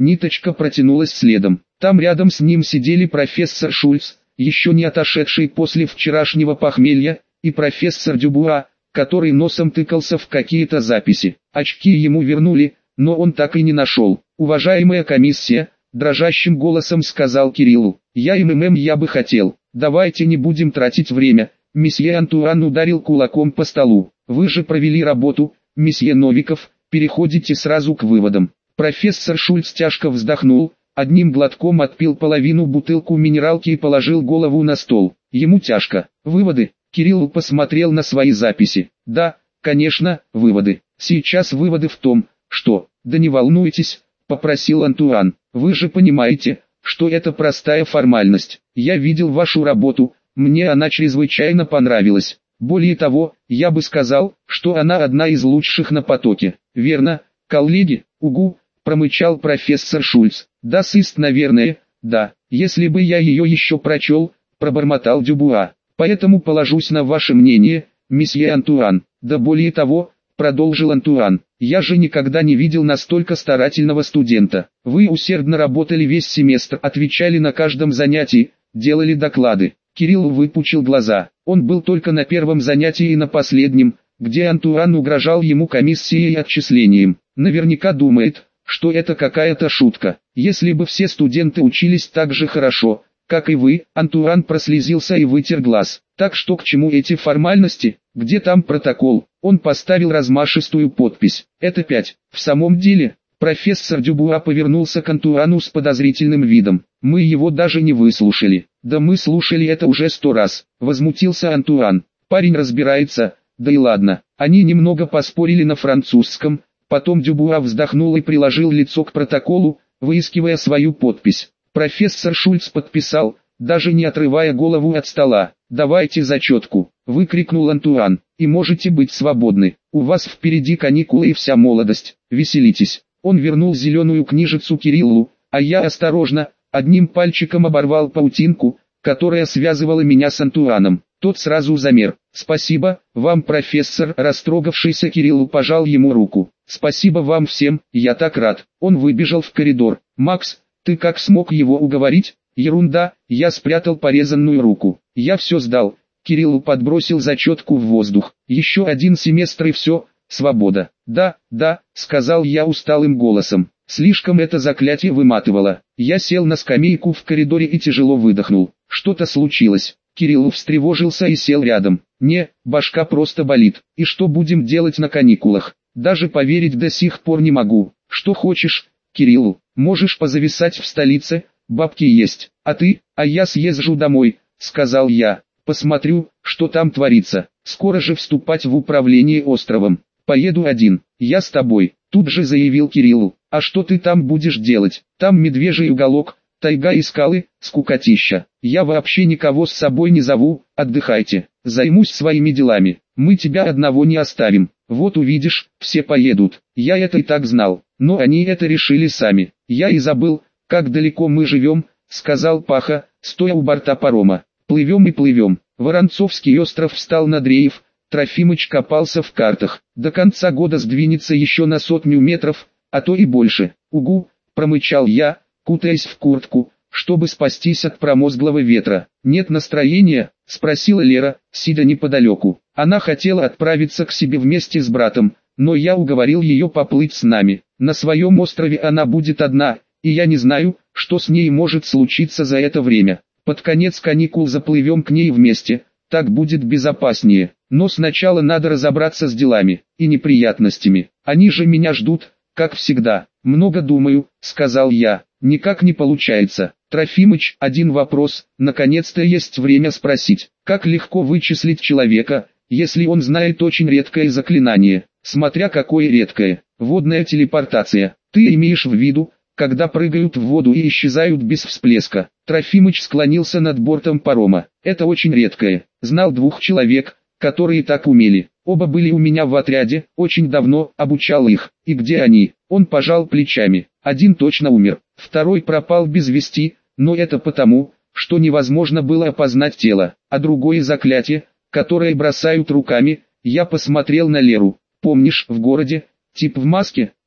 Ниточка протянулась следом. Там рядом с ним сидели профессор Шульц, еще не отошедший после вчерашнего похмелья, и профессор Дюбуа, который носом тыкался в какие-то записи. Очки ему вернули, но он так и не нашел. «Уважаемая комиссия», — дрожащим голосом сказал Кириллу, — «я бы хотел. Давайте не будем тратить время». Месье Антуан ударил кулаком по столу. «Вы же провели работу, месье Новиков, переходите сразу к выводам». Профессор Шульц тяжко вздохнул, одним глотком отпил половину бутылку минералки и положил голову на стол. Ему тяжко. «Выводы?» Кирилл посмотрел на свои записи. «Да, конечно, выводы. Сейчас выводы в том, что...» «Да не волнуйтесь», — попросил Антуан. «Вы же понимаете, что это простая формальность. Я видел вашу работу, мне она чрезвычайно понравилась. Более того, я бы сказал, что она одна из лучших на потоке». «Верно, коллеги?» «Угу», — промычал профессор Шульц. «Да, наверное, да. Если бы я ее еще прочел», — пробормотал Дюбуа. «Поэтому положусь на ваше мнение, месье Антуан». «Да более того», — продолжил Антуан, — «я же никогда не видел настолько старательного студента. Вы усердно работали весь семестр, отвечали на каждом занятии, делали доклады». Кирилл выпучил глаза. Он был только на первом занятии и на последнем, где Антуан угрожал ему комиссией и отчислением. Наверняка думает, что это какая-то шутка. Если бы все студенты учились так же хорошо, как и вы, Антуан прослезился и вытер глаз. Так что к чему эти формальности? Где там протокол? Он поставил размашистую подпись. Это 5. В самом деле, профессор Дюбуа повернулся к Антуану с подозрительным видом. Мы его даже не выслушали. Да мы слушали это уже 100 раз. Возмутился Антуан. Парень разбирается, да и ладно. Они немного поспорили на французском. Потом Дюбуа вздохнул и приложил лицо к протоколу, выискивая свою подпись. Профессор Шульц подписал, даже не отрывая голову от стола. «Давайте зачетку», — выкрикнул Антуан, — «и можете быть свободны. У вас впереди каникулы и вся молодость. Веселитесь». Он вернул зеленую книжицу Кириллу, а я осторожно, одним пальчиком оборвал паутинку, которая связывала меня с Антуаном. Тот сразу замер. «Спасибо вам, профессор», — растрогавшийся Кириллу пожал ему руку. «Спасибо вам всем, я так рад». Он выбежал в коридор. «Макс, ты как смог его уговорить?» «Ерунда, я спрятал порезанную руку. Я все сдал». Кирилл подбросил зачетку в воздух. «Еще один семестр и все, свобода». «Да, да», — сказал я усталым голосом. Слишком это заклятие выматывало. Я сел на скамейку в коридоре и тяжело выдохнул. Что-то случилось. Кирилл встревожился и сел рядом. «Не, башка просто болит. И что будем делать на каникулах? Даже поверить до сих пор не могу. Что хочешь, Кирилл, можешь позависать в столице, бабки есть. А ты?» «А я съезжу домой», — сказал я. «Посмотрю, что там творится. Скоро же вступать в управление островом. Поеду один». «Я с тобой», — тут же заявил Кирилл. «А что ты там будешь делать? Там медвежий уголок, тайга и скалы, скукотища. Я вообще никого с собой не зову, отдыхайте. Займусь своими делами. Мы тебя одного не оставим. Вот увидишь, все поедут». Я это и так знал, но они это решили сами. «Я и забыл, как далеко мы живем», — сказал Паха, стоя у борта парома. «Плывем и плывем». Воронцовский остров встал над Реев, Трофимыч копался в картах. До конца года сдвинется еще на 100 метров, а то и больше. «Угу», — промычал я, кутаясь в куртку, чтобы спастись от промозглого ветра. «Нет настроения?» — спросила Лера, сидя неподалеку. Она хотела отправиться к себе вместе с братом, но я уговорил ее поплыть с нами. На своем острове она будет одна, и я не знаю, что с ней может случиться за это время. Под конец каникул заплывем к ней вместе, так будет безопаснее. Но сначала надо разобраться с делами и неприятностями. Они же меня ждут, как всегда. «Много думаю», — сказал я. «Никак не получается». «Трофимыч, один вопрос, наконец-то есть время спросить. Как легко вычислить человека, если он знает очень редкое заклинание?» «Смотря какое редкое. Водная телепортация. Ты имеешь в виду, когда прыгают в воду и исчезают без всплеска?» Трофимыч склонился над бортом парома. «Это очень редкое. Знал 2 человек, которые так умели. Оба были у меня в отряде, очень давно, обучал их. И где они?» Он пожал плечами. «Один точно умер, второй пропал без вести, но это потому, что невозможно было опознать тело. А другое заклятие, которое бросают руками». Я посмотрел на Леру. «Помнишь, в городе, тип в маске,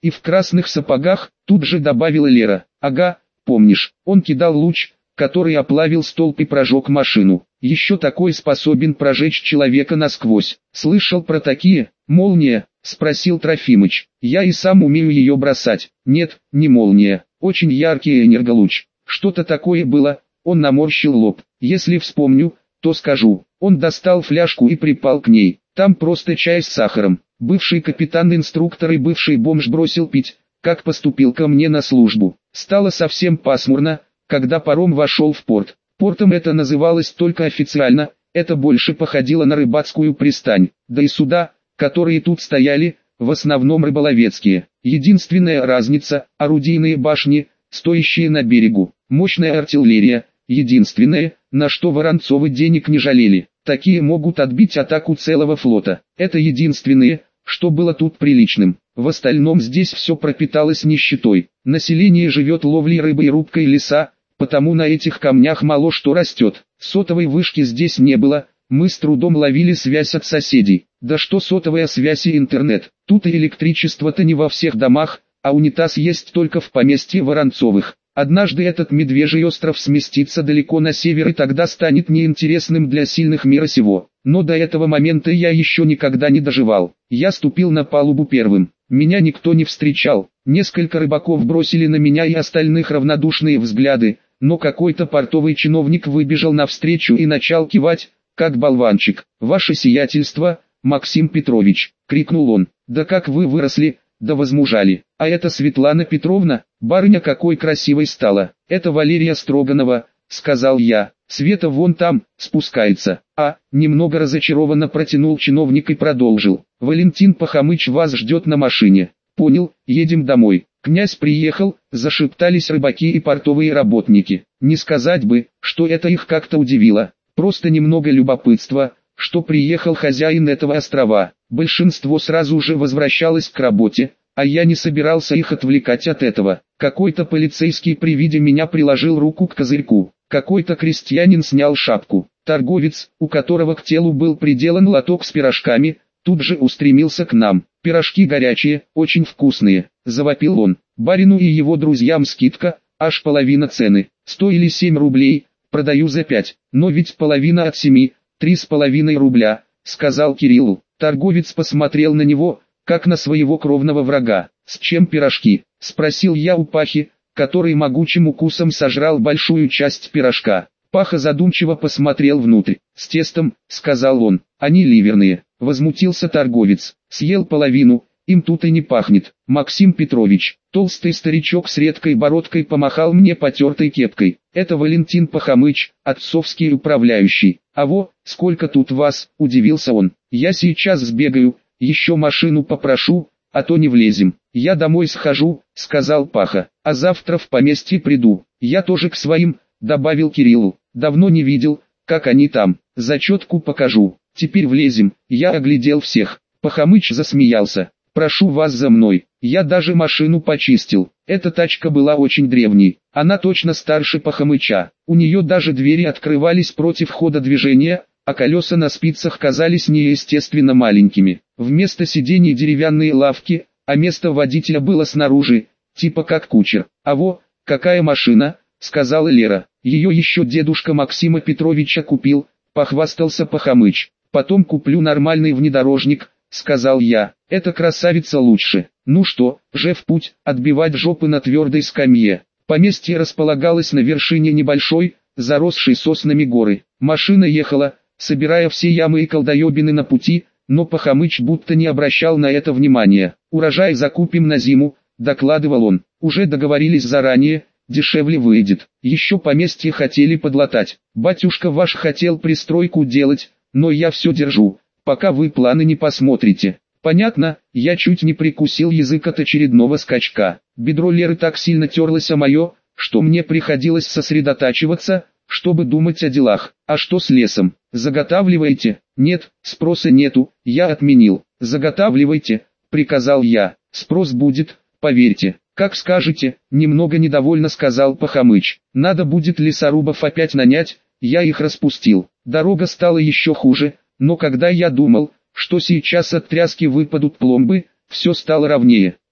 И в красных сапогах, тут же добавила Лера. Ага, помнишь, он кидал луч, который оплавил столб и прожег машину. Еще такой способен прожечь человека насквозь. Слышал про такие? Молния? Спросил Трофимыч. Я и сам умею ее бросать. Нет, не молния. Очень яркий энерголуч. Что-то такое было. Он наморщил лоб. Если вспомню, то скажу. Он достал фляжку и припал к ней. Там просто чай с сахаром. Бывший капитан-инструктор и бывший бомж бросил пить, как поступил ко мне на службу. Стало совсем пасмурно, когда паром вошел в порт. Портом это называлось только официально, это больше походило на рыбацкую пристань. Да и суда, которые тут стояли, в основном рыболовецкие. Единственная разница – орудийные башни, стоящие на берегу. Мощная артиллерия – единственное, на что Воронцовы денег не жалели. Такие могут отбить атаку целого флота. Это единственное, что было тут приличным. В остальном здесь все пропиталось нищетой. Население живет ловлей рыбы и рубкой леса, потому на этих камнях мало что растет. Сотовой вышки здесь не было, мы с трудом ловили связь от соседей. Да что сотовая связь и интернет, тут и электричество-то не во всех домах, а унитаз есть только в поместье Воронцовых. Однажды этот медвежий остров сместится далеко на север и тогда станет неинтересным для сильных мира сего. Но до этого момента я еще никогда не доживал. Я ступил на палубу первым. Меня никто не встречал. Несколько рыбаков бросили на меня и остальных равнодушные взгляды, но какой-то портовый чиновник выбежал навстречу и начал кивать, как болванчик. «Ваше сиятельство, Максим Петрович!» — крикнул он. «Да как вы выросли, да возмужали! А это Светлана Петровна, барыня какой красивой стала! Это Валерия Строганова!» — сказал я. «Света вон там, спускается». Немного разочарованно протянул чиновник и продолжил. «Валентин Пахомыч вас ждет на машине». «Понял, едем домой». «Князь приехал», — зашептались рыбаки и портовые работники. Не сказать бы, что это их как-то удивило. Просто немного любопытства, что приехал хозяин этого острова. Большинство сразу же возвращалось к работе, а я не собирался их отвлекать от этого. Какой-то полицейский при виде меня приложил руку к козырьку. Какой-то крестьянин снял шапку. Торговец, у которого к телу был приделан лоток с пирожками, тут же устремился к нам. «Пирожки горячие, очень вкусные», — завопил он. «Барину и его друзьям скидка, аж половина цены. Стоили 7 рублей, продаю за 5, но ведь половина от 7, 3,5 рубля», — сказал Кириллу. Торговец посмотрел на него, как на своего кровного врага. «С чем пирожки?» — спросил я у Пахи, который могучим укусом сожрал большую часть пирожка. Паха задумчиво посмотрел внутрь. «С тестом», — сказал он, — «они ливерные». Возмутился торговец. «Съел половину, им тут и не пахнет». Максим Петрович, толстый старичок с редкой бородкой, помахал мне потертой кепкой. «Это Валентин Пахомыч, отцовский управляющий». «А во, сколько тут вас?» — удивился он. «Я сейчас сбегаю, еще машину попрошу, а то не влезем». «Я домой схожу», — сказал Паха, — «а завтра в поместье приду». «Я тоже к своим», — добавил Кириллу. «Давно не видел, как они там. Зачетку покажу. Теперь влезем». Я оглядел всех. Пахомыч засмеялся. «Прошу вас за мной». Я даже машину почистил. Эта тачка была очень древней. Она точно старше Пахомыча. У нее даже двери открывались против хода движения, а колеса на спицах казались неестественно маленькими. Вместо сидений деревянные лавки, а место водителя было снаружи, типа как кучер. «А во, какая машина», — сказала Лера. «Ее еще дедушка Максима Петровича купил», — похвастался Пахомыч. «Потом куплю нормальный внедорожник», — сказал я. «Эта красавица лучше. Ну что, же в путь, отбивать жопы на твердой скамье». Поместье располагалось на вершине небольшой, заросшей соснами горы. Машина ехала, собирая все ямы и колдоебины на пути, но Пахомыч будто не обращал на это внимания. «Урожай закупим на зиму», — докладывал он. «Уже договорились заранее, дешевле выйдет. Еще поместье хотели подлатать. Батюшка ваш хотел пристройку делать, но я все держу, пока вы планы не посмотрите». Понятно, я чуть не прикусил язык от очередного скачка. Бедро Леры так сильно терлось о мое, что мне приходилось сосредотачиваться, чтобы думать о делах. «А что с лесом? Заготавливаете?» «Нет, спроса нету, я отменил». «Заготавливайте», — приказал я. «Спрос будет, поверьте». «Как скажете», — немного недовольно сказал Пахомыч. «Надо будет лесорубов опять нанять», я их распустил. Дорога стала еще хуже, но когда я думал, что сейчас от тряски выпадут пломбы, все стало ровнее.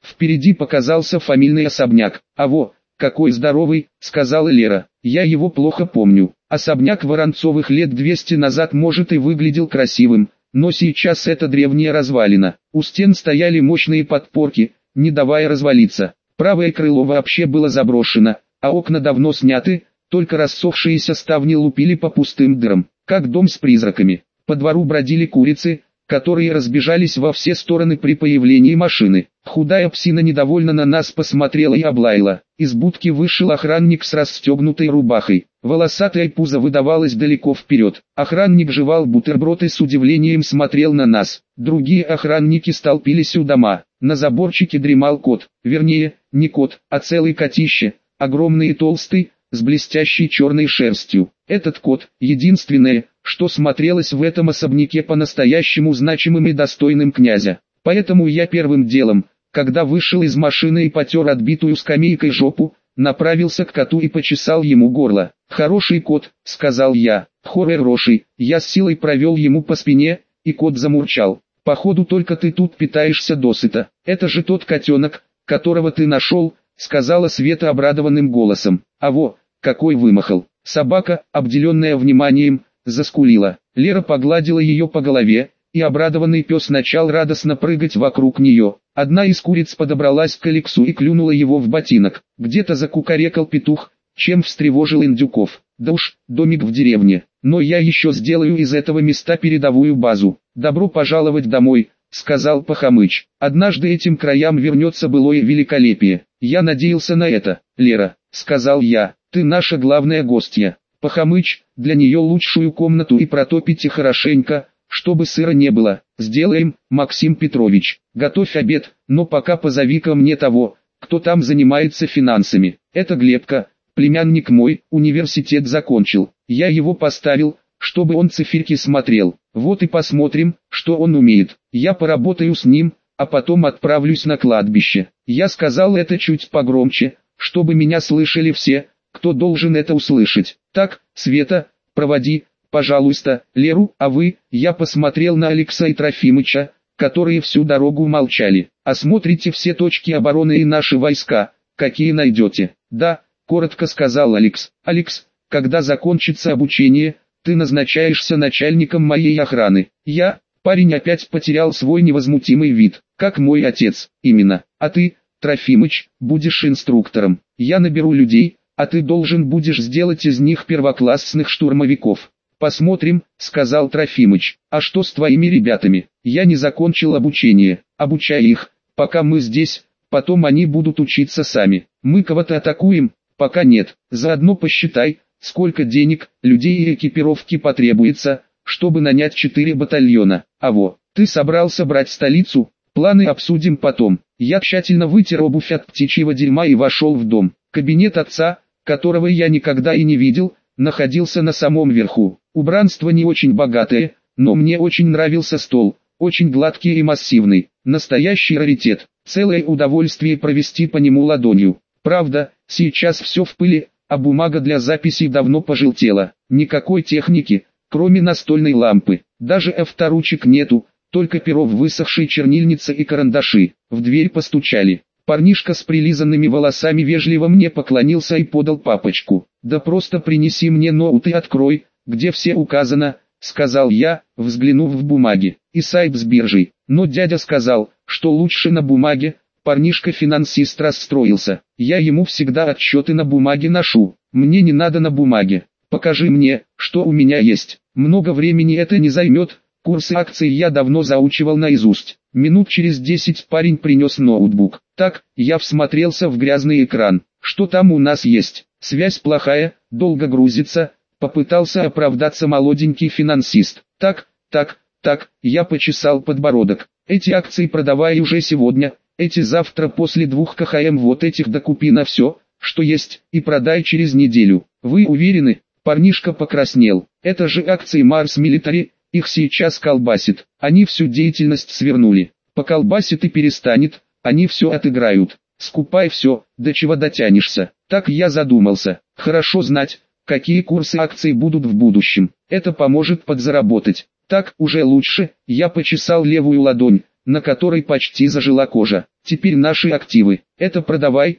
Впереди показался фамильный особняк. «А во, какой здоровый», — сказала Лера. «Я его плохо помню. Особняк Воронцовых лет 200 назад может и выглядел красивым, но сейчас это древняя развалина. У стен стояли мощные подпорки, не давая развалиться. Правое крыло вообще было заброшено, а окна давно сняты, только рассохшиеся ставни лупили по пустым дырам, как дом с призраками. По двору бродили курицы, которые разбежались во все стороны при появлении машины. Худая псина недовольно на нас посмотрела и облаяла. Из будки вышел охранник с расстегнутой рубахой. Волосатое пузо выдавалось далеко вперед. Охранник жевал бутерброд и с удивлением смотрел на нас. Другие охранники столпились у дома. На заборчике дремал кот. Вернее, не кот, а целый котище. Огромный и толстый, с блестящей черной шерстью. Этот кот, единственное, что смотрелось в этом особняке по-настоящему значимым и достойным князя. Поэтому я первым делом, когда вышел из машины и потер отбитую скамейкой жопу, направился к коту и почесал ему горло. «Хороший кот», — сказал я. «Хороший». Я с силой провел ему по спине, и кот замурчал. «Походу только ты тут питаешься досыта. Это же тот котенок, которого ты нашел», — сказала Света обрадованным голосом. «А во, какой вымахал». Собака, обделенная вниманием, заскулила. Лера погладила ее по голове, и обрадованный пес начал радостно прыгать вокруг нее. Одна из куриц подобралась к Алексу и клюнула его в ботинок. Где-то закукарекал петух, чем встревожил индюков. «Да уж, домик в деревне, но я еще сделаю из этого места передовую базу. Добро пожаловать домой», — сказал Пахомыч. «Однажды этим краям вернется былое великолепие. Я надеялся на это, Лера», — сказал я. «Ты наша главная гостья. Пахомыч, для нее лучшую комнату и протопите хорошенько, чтобы сыра не было». «Сделаем, Максим Петрович. Готовь обед, но пока позови ко мне того, кто там занимается финансами. Это Глебка, племянник мой, университет закончил. Я его поставил, чтобы он циферки смотрел. Вот и посмотрим, что он умеет. Я поработаю с ним, а потом отправлюсь на кладбище». Я сказал это чуть погромче, чтобы меня слышали все, кто должен это услышать. «Так, Света, проводи, пожалуйста, Леру, а вы?» Я посмотрел на Алекса и Трофимыча, которые всю дорогу молчали. «Осмотрите все точки обороны и наши войска, какие найдете». «Да», — коротко сказал Алекс. «Алекс, когда закончится обучение, ты назначаешься начальником моей охраны». Парень опять потерял свой невозмутимый вид. «Как мой отец, именно. А ты, Трофимыч, будешь инструктором. Я наберу людей, а ты должен будешь сделать из них первоклассных штурмовиков». «Посмотрим», — сказал Трофимыч. «А что с твоими ребятами? Я не закончил обучение. Обучай их, пока мы здесь, потом они будут учиться сами. Мы кого-то атакуем, пока нет. Заодно посчитай, сколько денег, людей и экипировки потребуется, чтобы нанять 4 батальона. А во, ты собрался брать столицу? Планы обсудим потом». Я тщательно вытер обувь от птичьего дерьма и вошел в дом. Кабинет отца, которого я никогда и не видел, находился на самом верху. Убранство не очень богатое, но мне очень нравился стол, очень гладкий и массивный, настоящий раритет. Целое удовольствие провести по нему ладонью. Правда, сейчас все в пыли, а бумага для записей давно пожелтела. Никакой техники, кроме настольной лампы. Даже авторучек нету, только перо в высохшей чернильнице и карандаши. В дверь постучали. Парнишка с прилизанными волосами вежливо мне поклонился и подал папочку. «Да просто принеси мне ноут и открой, где все указано», — сказал я, взглянув в бумаги. «И сайт с биржей». Но дядя сказал, что лучше на бумаге. Парнишка-финансист расстроился. «Я ему всегда отчеты на бумаге ношу. Мне не надо на бумаге. Покажи мне, что у меня есть. Много времени это не займет. Курсы акций я давно заучивал наизусть». Минут через 10 парень принес ноутбук. «Так», я всмотрелся в грязный экран. «Что там у нас есть?» «Связь плохая, долго грузится», попытался оправдаться молоденький финансист. Так, я почесал подбородок. «Эти акции продавай уже сегодня, эти завтра после 2 КХМ, вот этих докупи на все, что есть, и продай через неделю». «Вы уверены?» Парнишка покраснел. «Это же акции Марс Милитари, их сейчас колбасит. Они всю деятельность свернули. Поколбасит и перестанет, они все отыграют. Скупай все, до чего дотянешься». Так я задумался. Хорошо знать, какие курсы акций будут в будущем. Это поможет подзаработать. Так уже лучше. Я почесал левую ладонь, на которой почти зажила кожа. Теперь наши активы. Это продавай,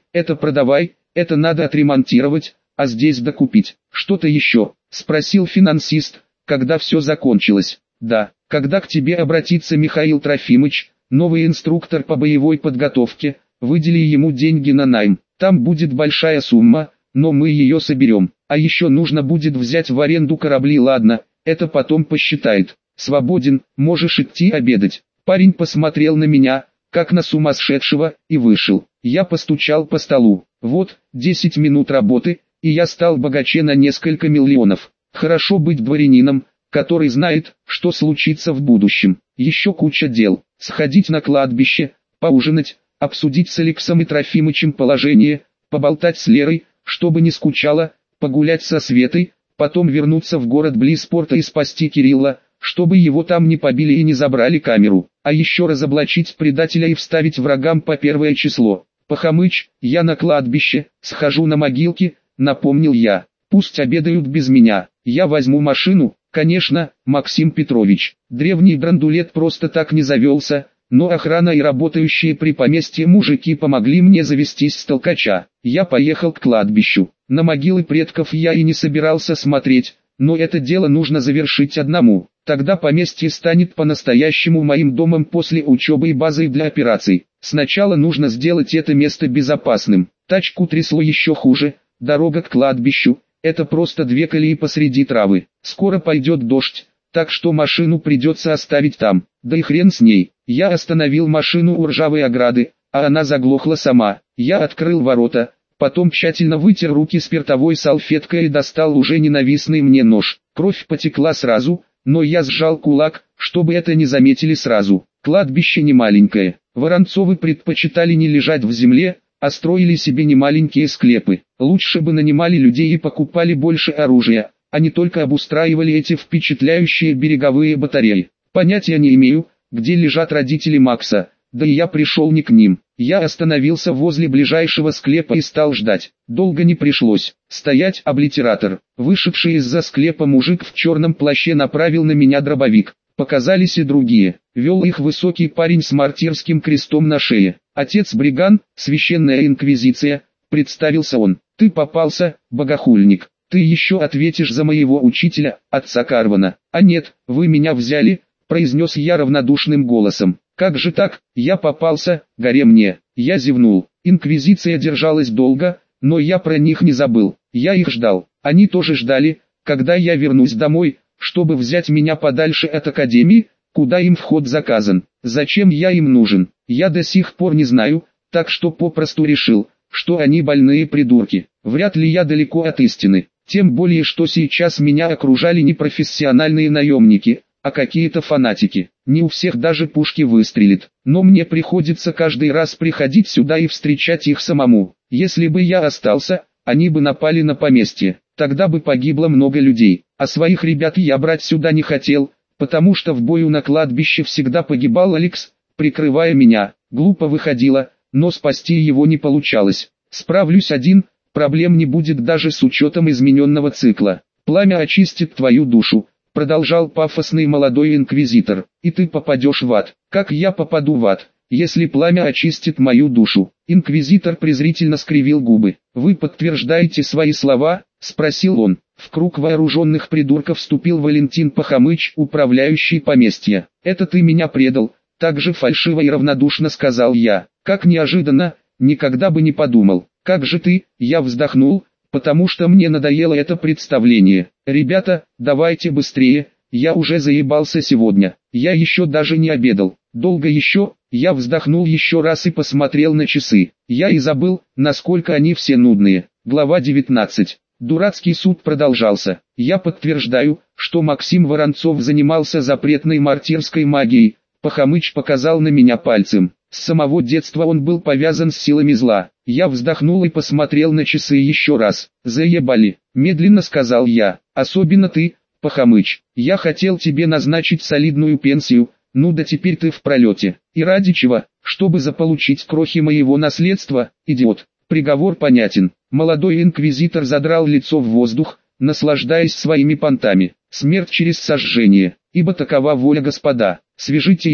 это надо отремонтировать, а здесь докупить. Что-то еще? Спросил финансист, когда все закончилось. Да, когда к тебе обратится Михаил Трофимыч, новый инструктор по боевой подготовке, выдели ему деньги на найм. Там будет большая сумма, но мы ее соберем. А еще нужно будет взять в аренду корабли. Ладно, это потом посчитает. Свободен, можешь идти обедать. Парень посмотрел на меня, как на сумасшедшего, и вышел. Я постучал по столу. Вот, 10 минут работы, и я стал богаче на несколько миллионов. Хорошо быть дворянином, который знает, что случится в будущем. Еще куча дел. Сходить на кладбище, поужинать, обсудить с Алексом и Трофимычем положение, поболтать с Лерой, чтобы не скучала, погулять со Светой, потом вернуться в город близ порта и спасти Кирилла, чтобы его там не побили и не забрали камеру, а еще разоблачить предателя и вставить врагам по 1 число. Пахомыч, я на кладбище, схожу на могилки, напомнил я. Пусть обедают без меня, я возьму машину, конечно, Максим Петрович. Древний драндулет просто так не завелся, но охрана и работающие при поместье мужики помогли мне завестись с толкача. Я поехал к кладбищу. На могилы предков я и не собирался смотреть, но это дело нужно завершить одному. Тогда поместье станет по-настоящему моим домом после учебы и базой для операций. Сначала нужно сделать это место безопасным. Тачку трясло еще хуже. Дорога к кладбищу — это просто 2 колеи посреди травы. Скоро пойдет дождь, так что машину придется оставить там. Да и хрен с ней. Я остановил машину у ржавой ограды, а она заглохла сама. Я открыл ворота, потом тщательно вытер руки спиртовой салфеткой и достал уже ненавистный мне нож. Кровь потекла сразу, но я сжал кулак, чтобы это не заметили сразу. Кладбище не маленькое. Воронцовы предпочитали не лежать в земле, а строили себе немаленькие склепы. Лучше бы нанимали людей и покупали больше оружия, а не только обустраивали эти впечатляющие береговые батареи. Понятия не имею, где лежат родители Макса, да и я пришел не к ним. Я остановился возле ближайшего склепа и стал ждать. Долго не пришлось. Стоять, облитератор. Вышедший из-за склепа мужик в черном плаще направил на меня дробовик. Показались и другие. Вел их высокий парень с мартирским крестом на шее. Отец Бриган, священная инквизиция, представился он. Ты попался, богохульник. Ты еще ответишь за моего учителя, отца Карвана. А нет, вы меня взяли, произнес я равнодушным голосом. Как же так, я попался, горе мне. Я зевнул. Инквизиция держалась долго, но я про них не забыл. Я их ждал. Они тоже ждали, когда я вернусь домой, чтобы взять меня подальше от академии, куда им вход заказан. Зачем я им нужен, я до сих пор не знаю, так что попросту решил, что они больные придурки. Вряд ли я далеко от истины. Тем более, что сейчас меня окружали не профессиональные наемники, а какие-то фанатики. Не у всех даже пушки выстрелит, но мне приходится каждый раз приходить сюда и встречать их самому. Если бы я остался, они бы напали на поместье, тогда бы погибло много людей. А своих ребят я брать сюда не хотел, потому что в бою на кладбище всегда погибал Алекс, прикрывая меня. Глупо выходило, но спасти его не получалось. Справлюсь один, проблем не будет даже с учетом измененного цикла. Пламя очистит твою душу, продолжал пафосный молодой инквизитор, и ты попадешь в ад. Как я попаду в ад, если пламя очистит мою душу? Инквизитор презрительно скривил губы. Вы подтверждаете свои слова? Спросил он. В круг вооруженных придурков вступил Валентин Пахомыч, управляющий поместья. Это ты меня предал, так же фальшиво и равнодушно сказал я. Как неожиданно, никогда бы не подумал. Как же ты? Я вздохнул, потому что мне надоело это представление. Ребята, давайте быстрее, я уже заебался сегодня. Я еще даже не обедал. Долго еще? Я вздохнул еще раз и посмотрел на часы. Я и забыл, насколько они все нудные. Глава 19. Дурацкий суд продолжался. Я подтверждаю, что Максим Воронцов занимался запретной мартирской магией. Пахомыч показал на меня пальцем. С самого детства он был повязан с силами зла. Я вздохнул и посмотрел на часы еще раз. «Заебали», — медленно сказал я. «Особенно ты, Пахомыч. Я хотел тебе назначить солидную пенсию, ну да теперь ты в пролете. И ради чего? Чтобы заполучить крохи моего наследства, идиот». Приговор понятен. Молодой инквизитор задрал лицо в воздух, наслаждаясь своими понтами. Смерть через сожжение, ибо такова воля Господа. Свяжите его.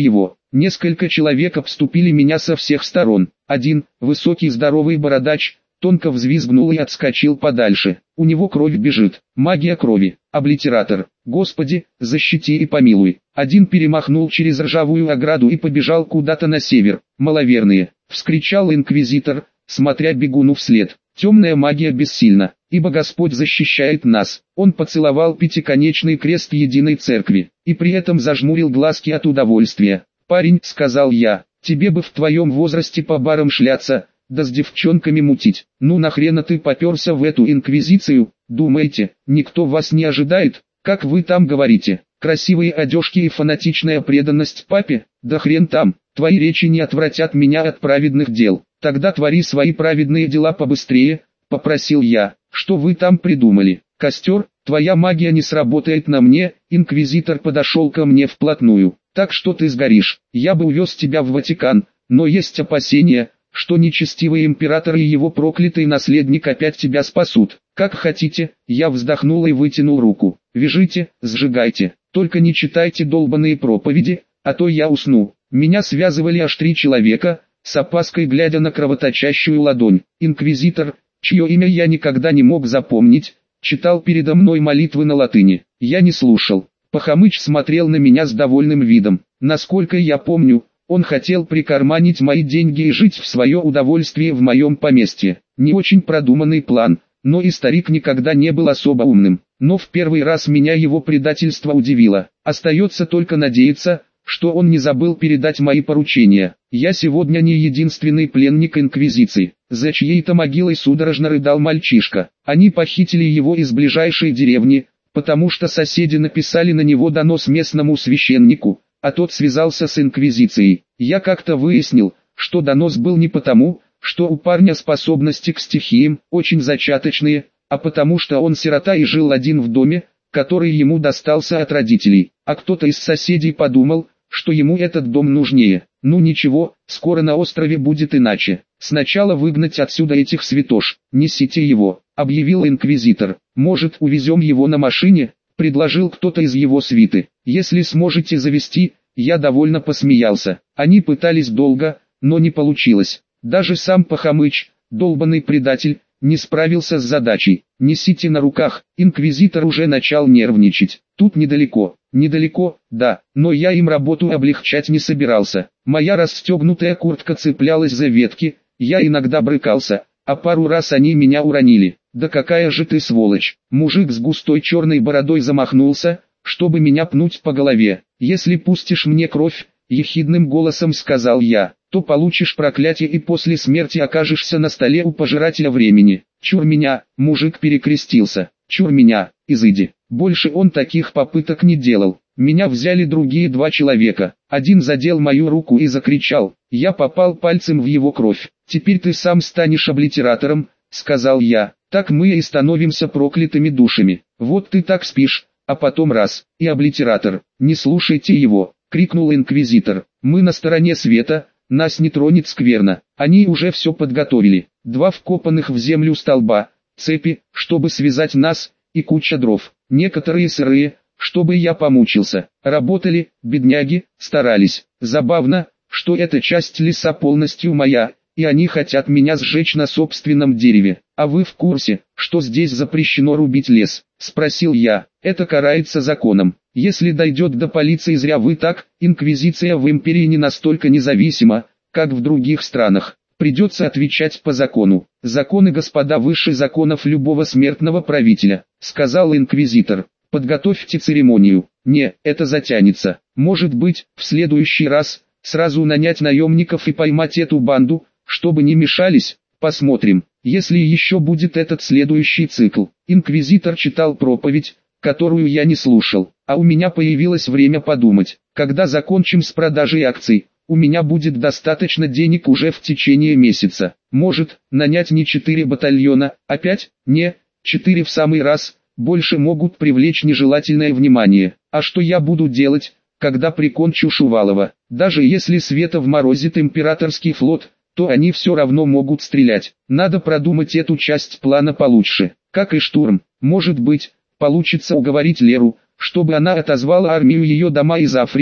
Несколько человек обступили меня со всех сторон. Один, высокий здоровый бородач, тонко взвизгнул и отскочил подальше. У него кровь бежит. Магия крови. Облитератор. Господи, защити и помилуй. Один перемахнул через ржавую ограду и побежал куда-то на север. Маловерные. Вскричал инквизитор, смотря бегуну вслед. Темная магия бессильна, ибо Господь защищает нас. Он поцеловал пятиконечный крест единой церкви, и при этом зажмурил глазки от удовольствия. «Парень», — сказал я, — «тебе бы в твоем возрасте по барам шляться, да с девчонками мутить. Ну нахрена ты поперся в эту инквизицию? Думаете, никто вас не ожидает, как вы там говорите? Красивые одежки и фанатичная преданность папе? Да хрен там, твои речи не отвратят меня от праведных дел. Тогда твори свои праведные дела побыстрее», — попросил я. «Что вы там придумали? Костер? Твоя магия не сработает на мне». Инквизитор подошел ко мне вплотную. «Так что ты сгоришь. Я бы увез тебя в Ватикан, но есть опасения, что нечестивый император и его проклятый наследник опять тебя спасут. Как хотите». Я вздохнул и вытянул руку. «Вяжите, сжигайте, только не читайте долбаные проповеди, а то я усну». Меня связывали аж 3 человека, с опаской глядя на кровоточащую ладонь. Инквизитор, чье имя я никогда не мог запомнить, читал передо мной молитвы на латыни. Я не слушал. Пахомыч смотрел на меня с довольным видом. Насколько я помню, он хотел прикарманить мои деньги и жить в свое удовольствие в моем поместье. Не очень продуманный план, но и старик никогда не был особо умным. Но в первый раз меня его предательство удивило. Остается только надеяться, что он не забыл передать мои поручения. Я сегодня не единственный пленник инквизиции. За чьей-то могилой судорожно рыдал мальчишка. Они похитили его из ближайшей деревни, потому что соседи написали на него донос местному священнику, а тот связался с инквизицией. Я как-то выяснил, что донос был не потому, что у парня способности к стихиям очень зачаточные, а потому что он сирота и жил один в доме, который ему достался от родителей, а кто-то из соседей подумал, что ему этот дом нужнее. Ну ничего, скоро на острове будет иначе. Сначала выгнать отсюда этих святош. «Несите его», — объявил инквизитор. «Может, увезем его на машине?» — предложил кто-то из его свиты. «Если сможете завести». Я довольно посмеялся. Они пытались долго, но не получилось. Даже сам Пахомыч, долбанный предатель, не справился с задачей. «Несите на руках». Инквизитор уже начал нервничать. «Тут недалеко». «Недалеко, да, но я им работу облегчать не собирался. Моя расстегнутая куртка цеплялась за ветки, я иногда брыкался, а пару раз они меня уронили. Да какая же ты сволочь!» Мужик с густой черной бородой замахнулся, чтобы меня пнуть по голове. «Если пустишь мне кровь», — ехидным голосом сказал я, — «то получишь проклятие и после смерти окажешься на столе у пожирателя времени». «Чур меня», — мужик перекрестился, — «чур меня, изыди». Больше он таких попыток не делал. Меня взяли другие 2 человека. Один задел мою руку и закричал. Я попал пальцем в его кровь. «Теперь ты сам станешь облитератором», — сказал я. «Так мы и становимся проклятыми душами. Вот ты так спишь, а потом раз, и облитератор». «Не слушайте его», — крикнул инквизитор. «Мы на стороне света, нас не тронет скверно. Они уже все подготовили. 2 вкопанных в землю столба, цепи, чтобы связать нас, и куча дров. Некоторые сырые, чтобы я помучился. Работали, бедняги, старались. Забавно, что эта часть леса полностью моя, и они хотят меня сжечь на собственном дереве. А вы в курсе, что здесь запрещено рубить лес?» — спросил я. «Это карается законом. Если дойдет до полиции зря вы так, инквизиция в империи не настолько независима, как в других странах. Придется отвечать по закону. Законы, господа, выше законов любого смертного правителя», — сказал инквизитор. «Подготовьте церемонию». «Не, это затянется. Может быть, в следующий раз, сразу нанять наемников и поймать эту банду, чтобы не мешались? Посмотрим, если еще будет этот следующий цикл». Инквизитор читал проповедь, которую я не слушал, а у меня появилось время подумать. Когда закончим с продажей акций, у меня будет достаточно денег уже в течение месяца. Может, нанять не 4 батальона, а 5? Не, 4 в самый раз. Больше могут привлечь нежелательное внимание. А что я буду делать, когда прикончу Шувалова? Даже если Света вморозит императорский флот, то они все равно могут стрелять. Надо продумать эту часть плана получше. Как и штурм. Может быть, получится уговорить Леру, чтобы она отозвала армию ее дома из Африки,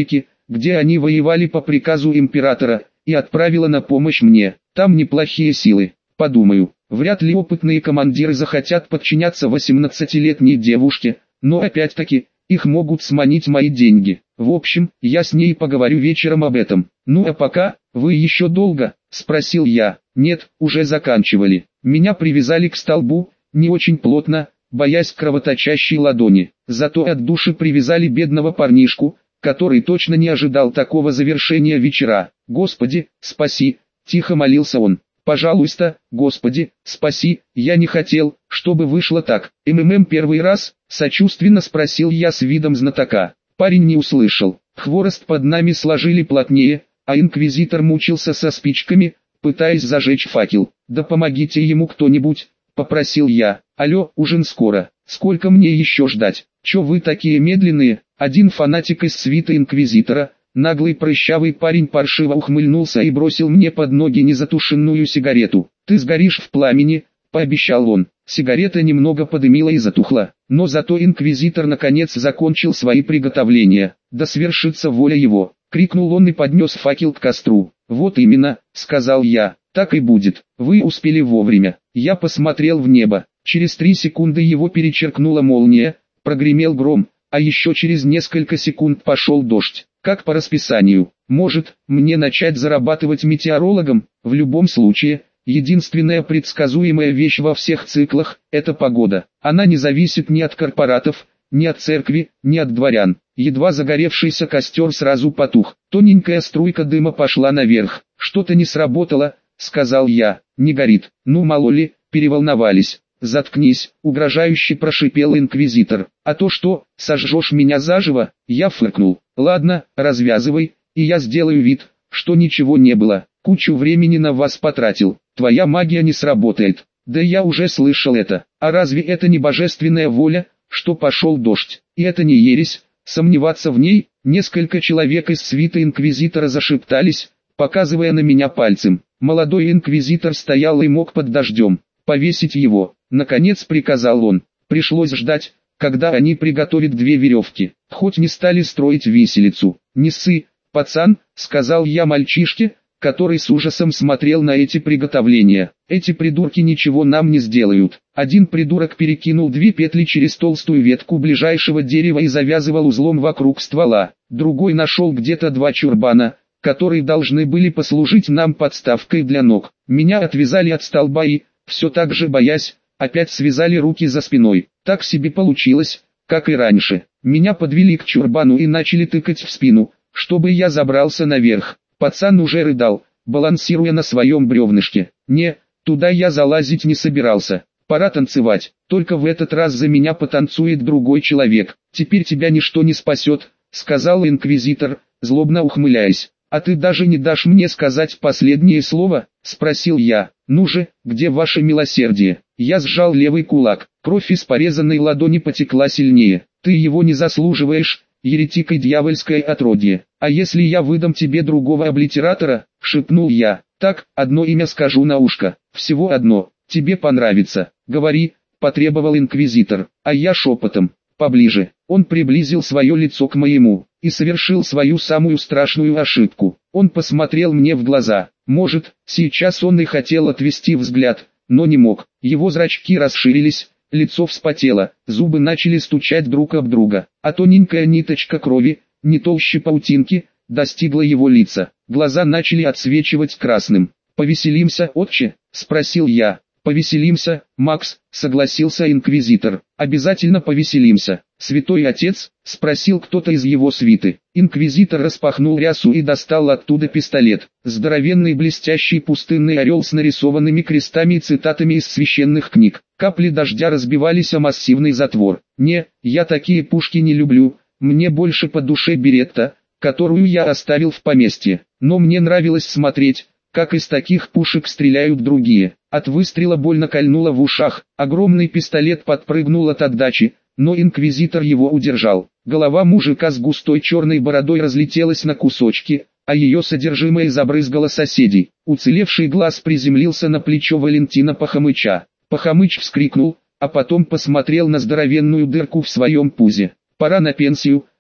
где они воевали по приказу императора, и отправила на помощь мне. Там неплохие силы. Подумаю, вряд ли опытные командиры захотят подчиняться 18-летней девушке, но опять-таки, их могут сманить мои деньги. В общем, я с ней поговорю вечером об этом. Ну а пока, вы еще долго? Спросил я. Нет, уже заканчивали. Меня привязали к столбу, не очень плотно, боясь кровоточащей ладони. Зато от души привязали бедного парнишку, который точно не ожидал такого завершения вечера. «Господи, спаси!» – тихо молился он. «Пожалуйста, Господи, спаси, я не хотел, чтобы вышло так». Первый раз?» – сочувственно спросил я с видом знатока. Парень не услышал. Хворост под нами сложили плотнее, а инквизитор мучился со спичками, пытаясь зажечь факел. «Да помогите ему кто-нибудь», – попросил я. «Алло, ужин скоро. Сколько мне еще ждать? Чё вы такие медленные?» Один фанатик из свиты инквизитора, наглый прыщавый парень, паршиво ухмыльнулся и бросил мне под ноги незатушенную сигарету. «Ты сгоришь в пламени», — пообещал он. Сигарета немного подымила и затухла, но зато инквизитор наконец закончил свои приготовления. «Да свершится воля его», — крикнул он и поднес факел к костру. «Вот именно», — сказал я, — «так и будет. Вы успели вовремя». Я посмотрел в небо. Через 3 секунды его перечеркнула молния, прогремел гром, а еще через несколько секунд пошел дождь. Как по расписанию. Может, мне начать зарабатывать метеорологом? В любом случае, единственная предсказуемая вещь во всех циклах – это погода. Она не зависит ни от корпоратов, ни от церкви, ни от дворян. Едва загоревшийся костер сразу потух. Тоненькая струйка дыма пошла наверх. «Что-то не сработало», – сказал я. «Не горит». «Ну мало ли», – переволновались. «Заткнись», — угрожающе прошипел инквизитор. «А то что, сожжешь меня заживо?» Я фыркнул. «Ладно, развязывай, и я сделаю вид, что ничего не было. Кучу времени на вас потратил. Твоя магия не сработает». «Да я уже слышал это. А разве это не божественная воля, что пошел дождь? И это не ересь, сомневаться в ней?» Несколько человек из свиты инквизитора зашептались, показывая на меня пальцем. Молодой инквизитор стоял и мог под дождем. «Повесить его», — наконец приказал он. Пришлось ждать, когда они приготовят 2 веревки. Хоть не стали строить виселицу. «Не ссы, пацан», — сказал я мальчишке, который с ужасом смотрел на эти приготовления. «Эти придурки ничего нам не сделают». Один придурок перекинул 2 петли через толстую ветку ближайшего дерева и завязывал узлом вокруг ствола. Другой нашел где-то 2 чурбана, которые должны были послужить нам подставкой для ног. Меня отвязали от столба и, все так же боясь, опять связали руки за спиной. Так себе получилось, как и раньше. Меня подвели к чурбану и начали тыкать в спину, чтобы я забрался наверх. Пацан уже рыдал, балансируя на своем бревнышке. Не, туда я залазить не собирался. Пора танцевать. Только в этот раз за меня потанцует другой человек. «Теперь тебя ничто не спасет», — сказал инквизитор, злобно ухмыляясь. «А ты даже не дашь мне сказать последнее слово?» — спросил я. «Ну же, где ваше милосердие?» Я сжал левый кулак. Кровь из порезанной ладони потекла сильнее. «Ты его не заслуживаешь, еретик и дьявольское отродье. А если я выдам тебе другого облитератора?» — шепнул я. «Так, одно имя скажу на ушко. Всего одно. Тебе понравится. Говори», — потребовал инквизитор. А я шепотом. «Поближе». Он приблизил свое лицо к моему и совершил свою самую страшную ошибку. Он посмотрел мне в глаза. Может, сейчас он и хотел отвести взгляд, но не мог. Его зрачки расширились, лицо вспотело, зубы начали стучать друг об друга, а тоненькая ниточка крови, не толще паутинки, достигла его лица. Глаза начали отсвечивать красным. «Повеселимся, отче?» — спросил я. «Повеселимся, Макс», — согласился инквизитор. «Обязательно повеселимся». «Святой отец?» — спросил кто-то из его свиты. Инквизитор распахнул рясу и достал оттуда пистолет. Здоровенный блестящий пустынный орел с нарисованными крестами и цитатами из священных книг. Капли дождя разбивались о массивный затвор. «Не, я такие пушки не люблю, мне больше по душе беретта, которую я оставил в поместье. Но мне нравилось смотреть, как из таких пушек стреляют другие». От выстрела больно кольнуло в ушах, огромный пистолет подпрыгнул от отдачи, но инквизитор его удержал. Голова мужика с густой черной бородой разлетелась на кусочки, а ее содержимое забрызгало соседей. Уцелевший глаз приземлился на плечо Валентина Пахомыча. Пахомыч вскрикнул, а потом посмотрел на здоровенную дырку в своем пузе. «Пора на пенсию»,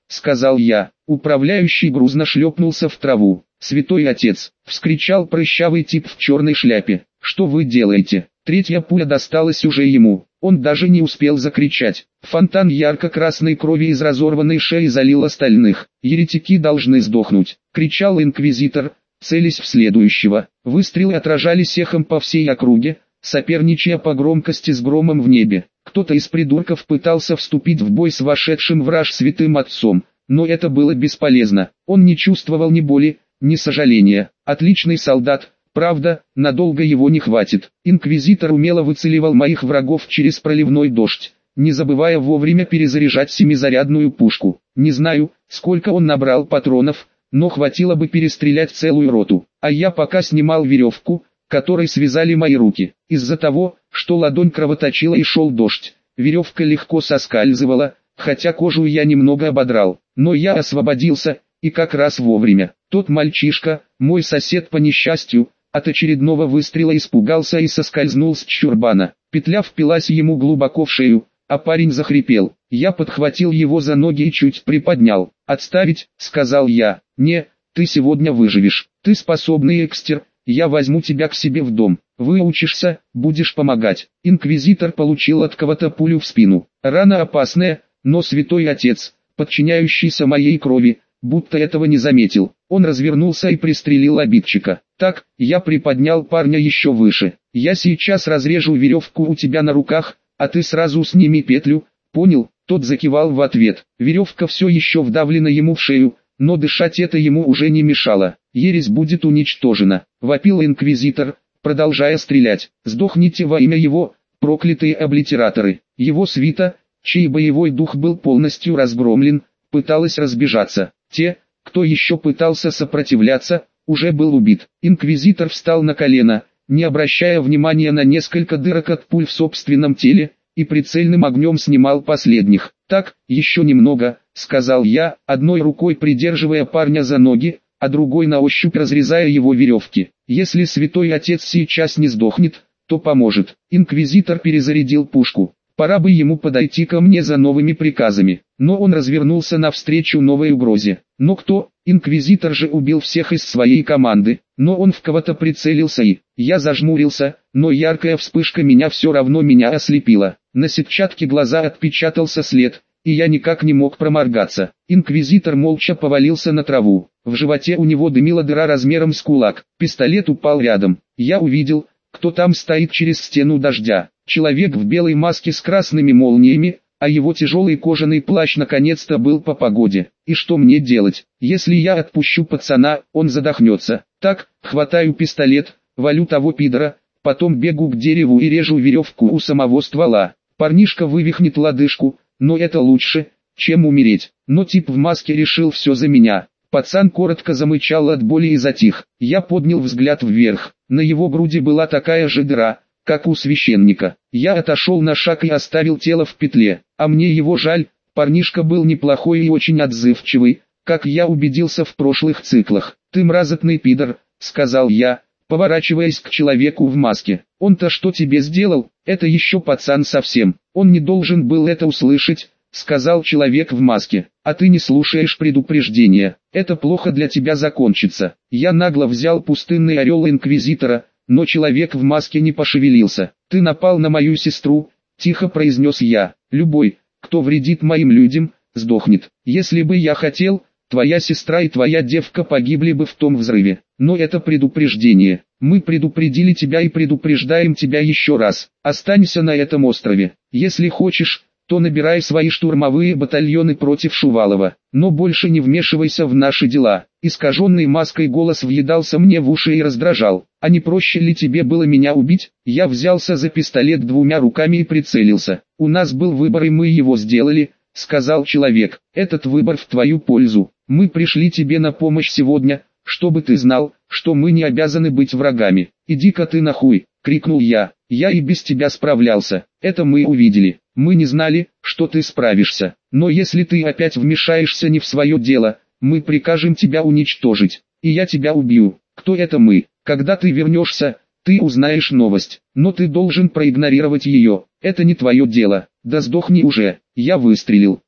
сказал я. Управляющий грузно шлепнулся в траву. «Святой отец!» — вскричал прыщавый тип в черной шляпе. «Что вы делаете?» Третья пуля досталась уже ему. Он даже не успел закричать. Фонтан ярко-красной крови из разорванной шеи залил остальных. «Еретики должны сдохнуть!» — кричал инквизитор, целясь в следующего. Выстрелы отражались эхом по всей округе, соперничая по громкости с громом в небе. Кто-то из придурков пытался вступить в бой с вошедшим в раж святым отцом, но это было бесполезно. Он не чувствовал ни боли, ни сожаления. Отличный солдат, правда, надолго его не хватит. Инквизитор умело выцеливал моих врагов через проливной дождь, не забывая вовремя перезаряжать семизарядную пушку. Не знаю, сколько он набрал патронов, но хватило бы перестрелять целую роту. А я пока снимал веревку, которой связали мои руки. Из-за того, что ладонь кровоточила и шел дождь, веревка легко соскальзывала, хотя кожу я немного ободрал. Но я освободился, и как раз вовремя. Тот мальчишка, мой сосед по несчастью, от очередного выстрела испугался и соскользнул с чурбана. Петля впилась ему глубоко в шею, а парень захрипел. Я подхватил его за ноги и чуть приподнял. «Отставить», — сказал я. «Не, ты сегодня выживешь. Ты способный экстер, я возьму тебя к себе в дом. Выучишься, будешь помогать». Инквизитор получил от кого-то пулю в спину. Рана опасная, но святой отец, подчиняющийся моей крови, будто этого не заметил. Он развернулся и пристрелил обидчика. Так, я приподнял парня еще выше. «Я сейчас разрежу веревку у тебя на руках, а ты сразу сними петлю, понял?» Тот закивал в ответ. Веревка все еще вдавлена ему в шею, но дышать это ему уже не мешало. «Ересь будет уничтожена», — вопил инквизитор, продолжая стрелять. «Сдохните во имя его, проклятые облитераторы». Его свита, чей боевой дух был полностью разгромлен, пыталась разбежаться. Те, кто еще пытался сопротивляться, уже был убит. Инквизитор встал на колено, не обращая внимания на несколько дырок от пуль в собственном теле, и прицельным огнем снимал последних. «Так, еще немного», — сказал я, одной рукой придерживая парня за ноги, а другой на ощупь разрезая его веревки. «Если святой отец сейчас не сдохнет, то поможет». Инквизитор перезарядил пушку. Пора бы ему подойти ко мне за новыми приказами. Но он развернулся навстречу новой угрозе. Но кто? Инквизитор же убил всех из своей команды. Но он в кого-то прицелился и... Я зажмурился, но яркая вспышка все равно меня ослепила. На сетчатке глаза отпечатался след, и я никак не мог проморгаться. Инквизитор молча повалился на траву. В животе у него дымила дыра размером с кулак. Пистолет упал рядом. Я увидел, кто там стоит через стену дождя. Человек в белой маске с красными молниями, а его тяжелый кожаный плащ наконец-то был по погоде. И что мне делать? Если я отпущу пацана, он задохнется. Так, хватаю пистолет, валю того пидора, потом бегу к дереву и режу веревку у самого ствола. Парнишка вывихнет лодыжку, но это лучше, чем умереть. Но тип в маске решил все за меня. Пацан коротко замычал от боли и затих. Я поднял взгляд вверх. На его груди была такая же дыра, как у священника. Я отошел на шаг и оставил тело в петле. А мне его жаль, парнишка был неплохой и очень отзывчивый, как я убедился в прошлых циклах. «Ты мразотный пидор», — сказал я, поворачиваясь к человеку в маске. «Он-то что тебе сделал? Это еще пацан совсем. Он не должен был это услышать», — сказал человек в маске. «А ты не слушаешь предупреждения. Это плохо для тебя закончится». Я нагло взял пустынный орел инквизитора, но человек в маске не пошевелился. «Ты напал на мою сестру», — тихо произнес я. «Любой, кто вредит моим людям, сдохнет. Если бы я хотел, твоя сестра и твоя девка погибли бы в том взрыве. Но это предупреждение. Мы предупредили тебя и предупреждаем тебя еще раз. Останься на этом острове. Если хочешь, то набирай свои штурмовые батальоны против Шувалова. Но больше не вмешивайся в наши дела». Искаженный маской голос въедался мне в уши и раздражал. «А не проще ли тебе было меня убить?» Я взялся за пистолет двумя руками и прицелился. «У нас был выбор и мы его сделали», — сказал человек. «Этот выбор в твою пользу. Мы пришли тебе на помощь сегодня, чтобы ты знал, что мы не обязаны быть врагами. Иди-ка ты нахуй», — крикнул я. «Я и без тебя справлялся. Это мы увидели. Мы не знали, что ты справишься. Но если ты опять вмешаешься не в свое дело, мы прикажем тебя уничтожить. И я тебя убью». «Кто это мы? Когда ты вернешься, ты узнаешь новость. Но ты должен проигнорировать ее. Это не твое дело. Да сдохни уже». Я выстрелил.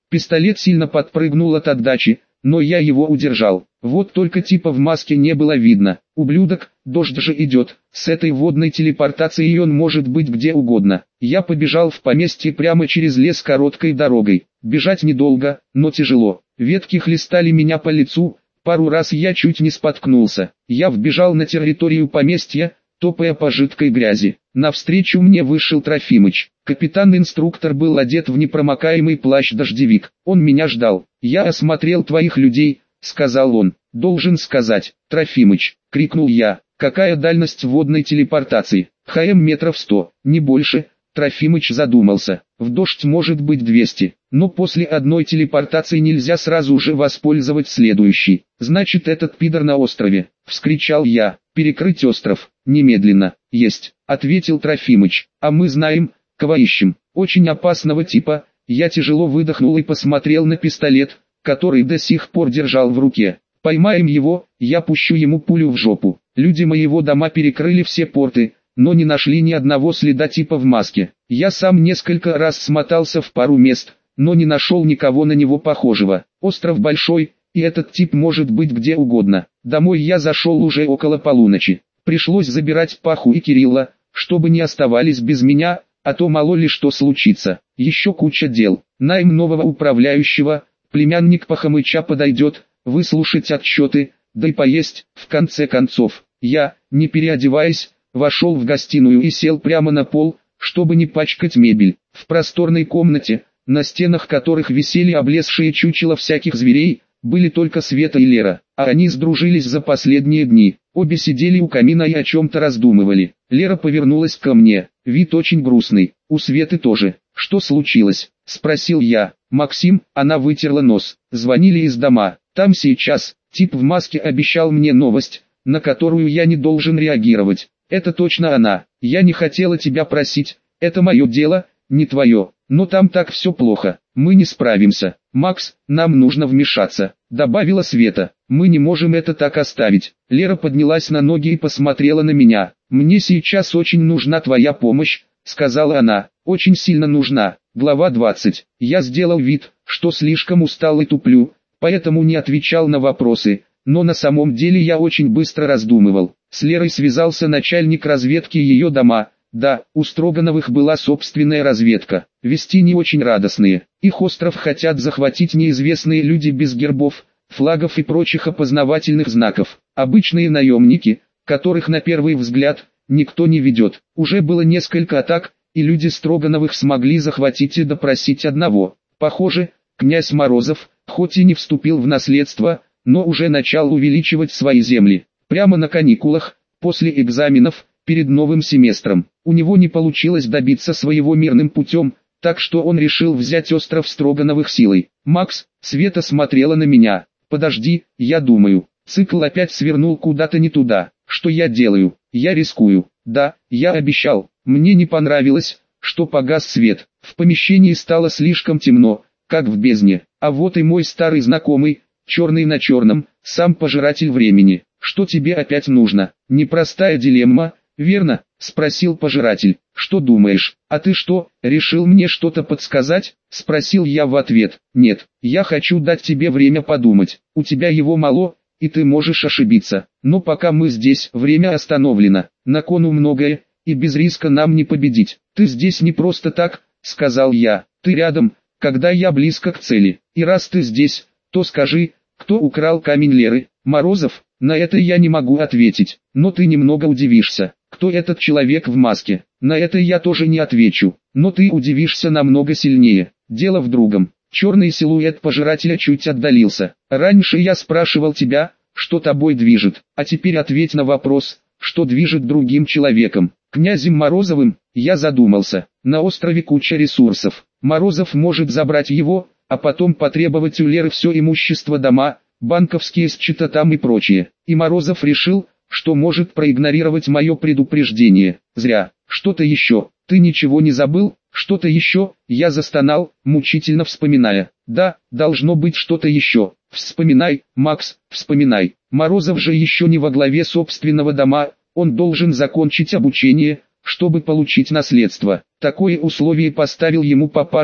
Пистолет сильно подпрыгнул от отдачи, но я его удержал. Вот только типа в маске не было видно. Ублюдок, дождь же идет, с этой водной телепортацией он может быть где угодно. Я побежал в поместье прямо через лес короткой дорогой. Бежать недолго, но тяжело. Ветки хлестали меня по лицу, пару раз я чуть не споткнулся. Я вбежал на территорию поместья, топая по жидкой грязи. Навстречу мне вышел Трофимыч. Капитан-инструктор был одет в непромокаемый плащ-дождевик. Он меня ждал. «Я осмотрел твоих людей», — сказал он. «Должен сказать, Трофимыч», — крикнул я. «Какая дальность водной телепортации?» «ХМ метров 100, не больше». Трофимыч задумался. «В дождь может быть 200, но после одной телепортации нельзя сразу же воспользовать следующей. Значит, этот пидор на острове», — вскричал я. «Перекрыть остров, немедленно». «Есть», — ответил Трофимыч. «А мы знаем, кого ищем. Очень опасного типа». Я тяжело выдохнул и посмотрел на пистолет, который до сих пор держал в руке. «Поймаем его, я пущу ему пулю в жопу». Люди моего дома перекрыли все порты, но не нашли ни одного следа типа в маске. Я сам несколько раз смотался в пару мест, но не нашел никого на него похожего. Остров большой, и этот тип может быть где угодно. Домой я зашел уже около полуночи. Пришлось забирать Паху и Кирилла, чтобы не оставались без меня, а то мало ли что случится. Еще куча дел. Найм нового управляющего, племянник Пахомыча подойдет, выслушать отчеты, да и поесть. В конце концов, я, не переодеваясь, вошел в гостиную и сел прямо на пол, чтобы не пачкать мебель. В просторной комнате, на стенах которых висели облезшие чучела всяких зверей, были только Света и Лера, а они сдружились за последние дни. Обе сидели у камина и о чем-то раздумывали. Лера повернулась ко мне, вид очень грустный, у Светы тоже. «Что случилось?» – спросил я. «Максим», она вытерла нос, звонили из дома, там сейчас, тип в маске обещал мне новость, на которую я не должен реагировать. Это точно она. Я не хотела тебя просить, это мое дело, не твое, но там так все плохо, мы не справимся. Макс, нам нужно вмешаться», добавила Света. «Мы не можем это так оставить». Лера поднялась на ноги и посмотрела на меня. «Мне сейчас очень нужна твоя помощь», сказала она. «Очень сильно нужна». Глава 20. Я сделал вид, что слишком устал и туплю, поэтому не отвечал на вопросы, но на самом деле я очень быстро раздумывал. С Лерой связался начальник разведки ее дома. Да, у Строгановых была собственная разведка. Вести не очень радостные. Их остров хотят захватить неизвестные люди без гербов, флагов и прочих опознавательных знаков. Обычные наемники, которых на первый взгляд никто не ведет. Уже было несколько атак, и люди Строгановых смогли захватить и допросить одного. Похоже, князь Морозов, хоть и не вступил в наследство, но уже начал увеличивать свои земли. Прямо на каникулах, после экзаменов, перед новым семестром. У него не получилось добиться своего мирным путем, так что он решил взять остров Строгановых силой. «Макс», Света смотрела на меня. «Подожди, я думаю». Цикл опять свернул куда-то не туда. «Что я делаю? Я рискую». «Да, я обещал». Мне не понравилось, что погас свет. В помещении стало слишком темно, как в бездне. А вот и мой старый знакомый, черный на черном, сам пожиратель времени. «Что тебе опять нужно?» «Непростая дилемма, верно?» – спросил пожиратель. «Что думаешь? А ты что, решил мне что-то подсказать?» – спросил я в ответ. «Нет, я хочу дать тебе время подумать. У тебя его мало, и ты можешь ошибиться. Но пока мы здесь, время остановлено. На кону многое, и без риска нам не победить. Ты здесь не просто так», – сказал я. «Ты рядом, когда я близко к цели. И раз ты здесь, то скажи, кто украл камень Леры?» «Морозов?» «На это я не могу ответить, но ты немного удивишься. Кто этот человек в маске?» «На это я тоже не отвечу, но ты удивишься намного сильнее. Дело в другом». Черный силуэт пожирателя чуть отдалился. «Раньше я спрашивал тебя, что тобой движет, а теперь ответь на вопрос, что движет другим человеком». «Князем Морозовым?» Я задумался. На острове куча ресурсов. Морозов может забрать его, а потом потребовать у Леры все имущество дома, банковские счета там и прочее. И Морозов решил, что может проигнорировать мое предупреждение. Зря. Что-то еще. Ты ничего не забыл? Что-то еще? Я застонал, мучительно вспоминая. Да, должно быть что-то еще. Вспоминай, Макс, вспоминай. Морозов же еще не во главе собственного дома, он должен закончить обучение, чтобы получить наследство. Такое условие поставил ему папаша,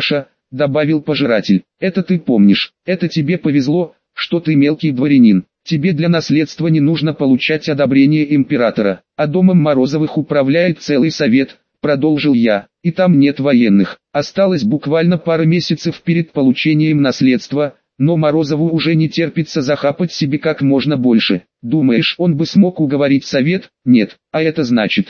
добавил пожиратель. Это ты помнишь, это тебе повезло, что ты мелкий дворянин. Тебе для наследства не нужно получать одобрение императора, а домом Морозовых управляет целый совет, продолжил я, и там нет военных. Осталось буквально пара месяцев перед получением наследства, но Морозову уже не терпится захапать себе как можно больше. Думаешь, он бы смог уговорить совет? Нет. А это значит,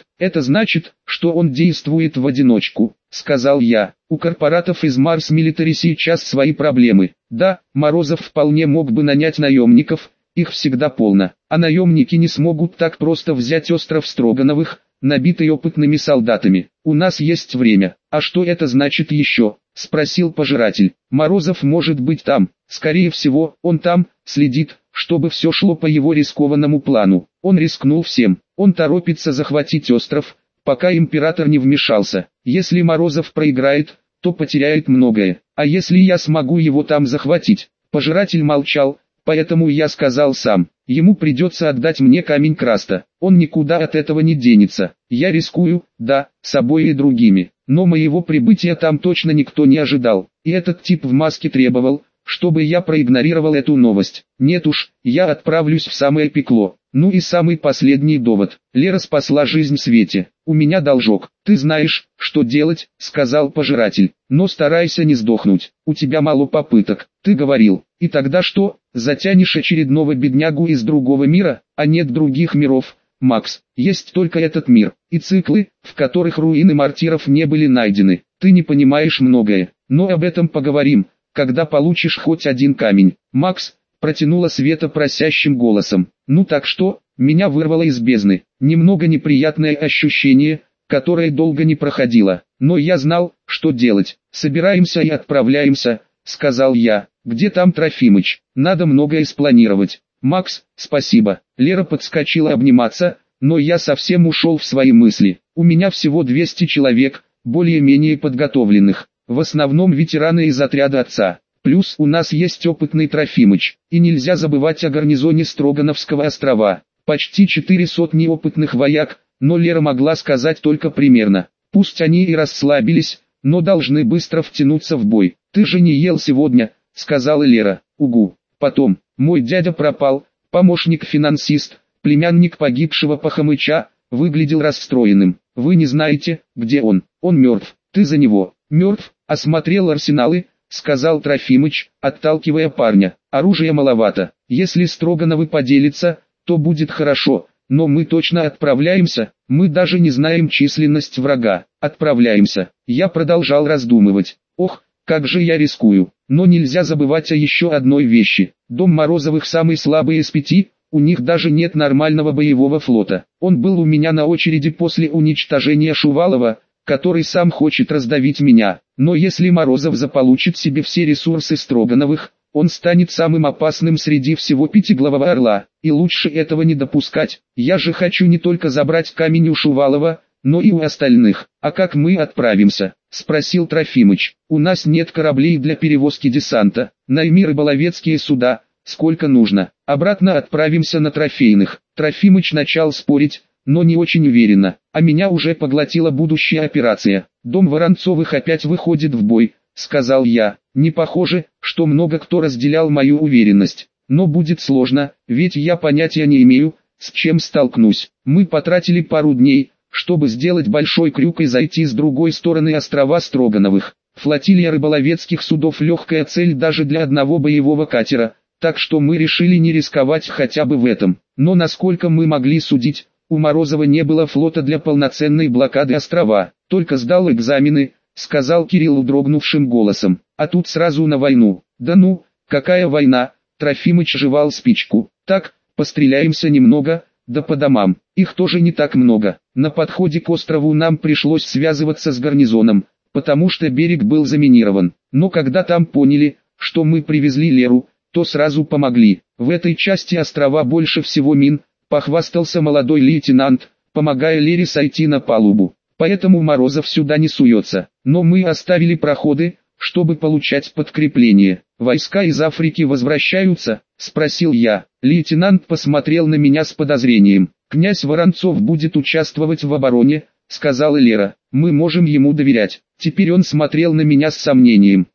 что он действует в одиночку, сказал я. У корпоратов из Марс Милитари сейчас свои проблемы. Да, Морозов вполне мог бы нанять наемников, их всегда полно. А наемники не смогут так просто взять остров Строгановых, набитый опытными солдатами. У нас есть время. А что это значит еще? Спросил пожиратель. Морозов может быть там. Скорее всего, он там, следит, чтобы все шло по его рискованному плану. Он рискнул всем. Он торопится захватить остров, пока император не вмешался. Если Морозов проиграет, то потеряет многое. А если я смогу его там захватить? Пожиратель молчал, поэтому я сказал сам. Ему придется отдать мне камень Краста. Он никуда от этого не денется. Я рискую, да, собой и другими. Но моего прибытия там точно никто не ожидал. И этот тип в маске требовал, чтобы я проигнорировал эту новость. Нет уж, я отправлюсь в самое пекло. Ну и самый последний довод. Лера спасла жизнь Свете. У меня должок. Ты знаешь, что делать, сказал пожиратель. Но старайся не сдохнуть. У тебя мало попыток. Ты говорил. И тогда что? Затянешь очередного беднягу из другого мира? А нет других миров, Макс. Есть только этот мир. И циклы, в которых руины мартиров не были найдены. Ты не понимаешь многое. Но об этом поговорим, когда получишь хоть один камень. Макс, протянула Света просящим голосом. Ну так что? Меня вырвало из бездны. Немного неприятное ощущение, которое долго не проходило. Но я знал, что делать. Собираемся и отправляемся, сказал я. Где там Трофимыч? Надо многое спланировать. Макс, спасибо. Лера подскочила обниматься, но я совсем ушел в свои мысли. У меня всего 200 человек, более-менее подготовленных. В основном ветераны из отряда отца. Плюс у нас есть опытный Трофимыч. И нельзя забывать о гарнизоне Строгановского острова. Почти 400 опытных вояк, но Лера могла сказать только примерно. Пусть они и расслабились, но должны быстро втянуться в бой. Ты же не ел сегодня, сказала Лера. Угу. Потом, мой дядя пропал, помощник-финансист, племянник погибшего Пахомыча, выглядел расстроенным. Вы не знаете, где он? Он мертв. Ты за него. Мертв? Осмотрел арсеналы, сказал Трофимыч, отталкивая парня. Оружия маловато. Если Строгановы поделятся, то будет хорошо. Но мы точно отправляемся, мы даже не знаем численность врага. Отправляемся. Я продолжал раздумывать. Ох, как же я рискую. Но нельзя забывать о еще одной вещи. Дом Морозовых самый слабый из 5, у них даже нет нормального боевого флота. Он был у меня на очереди после уничтожения Шувалова, который сам хочет раздавить меня. Но если Морозов заполучит себе все ресурсы Строгановых, он станет самым опасным среди всего пятиглавого орла. И лучше этого не допускать. Я же хочу не только забрать камень у Шувалова, но и у остальных. А как мы отправимся? Спросил Трофимыч. У нас нет кораблей для перевозки десанта. Найми рыболовецкие суда, сколько нужно. Обратно отправимся на трофейных. Трофимыч начал спорить, но не очень уверенно. А меня уже поглотила будущая операция. Дом Воронцовых опять выходит в бой, сказал я. Не похоже, что много кто разделял мою уверенность. Но будет сложно, ведь я понятия не имею, с чем столкнусь. Мы потратили пару дней, чтобы сделать большой крюк и зайти с другой стороны острова Строгановых. Флотилия рыболовецких судов легкая цель даже для одного боевого катера, так что мы решили не рисковать хотя бы в этом. Но насколько мы могли судить, у Морозова не было флота для полноценной блокады острова. Только сдал экзамены, сказал Кирилл дрогнувшим голосом. А тут сразу на войну. Да ну, какая война? Трофимыч жевал спичку. Так, постреляемся немного, да по домам. Их тоже не так много. На подходе к острову нам пришлось связываться с гарнизоном, потому что берег был заминирован. Но когда там поняли, что мы привезли Леру, то сразу помогли. В этой части острова больше всего мин, похвастался молодой лейтенант, помогая Лере сойти на палубу. Поэтому Морозов сюда не суется. Но мы оставили проходы, чтобы получать подкрепление. Войска из Африки возвращаются? Спросил я. Лейтенант посмотрел на меня с подозрением. Князь Воронцов будет участвовать в обороне, сказала Лера. Мы можем ему доверять. Теперь он смотрел на меня с сомнением.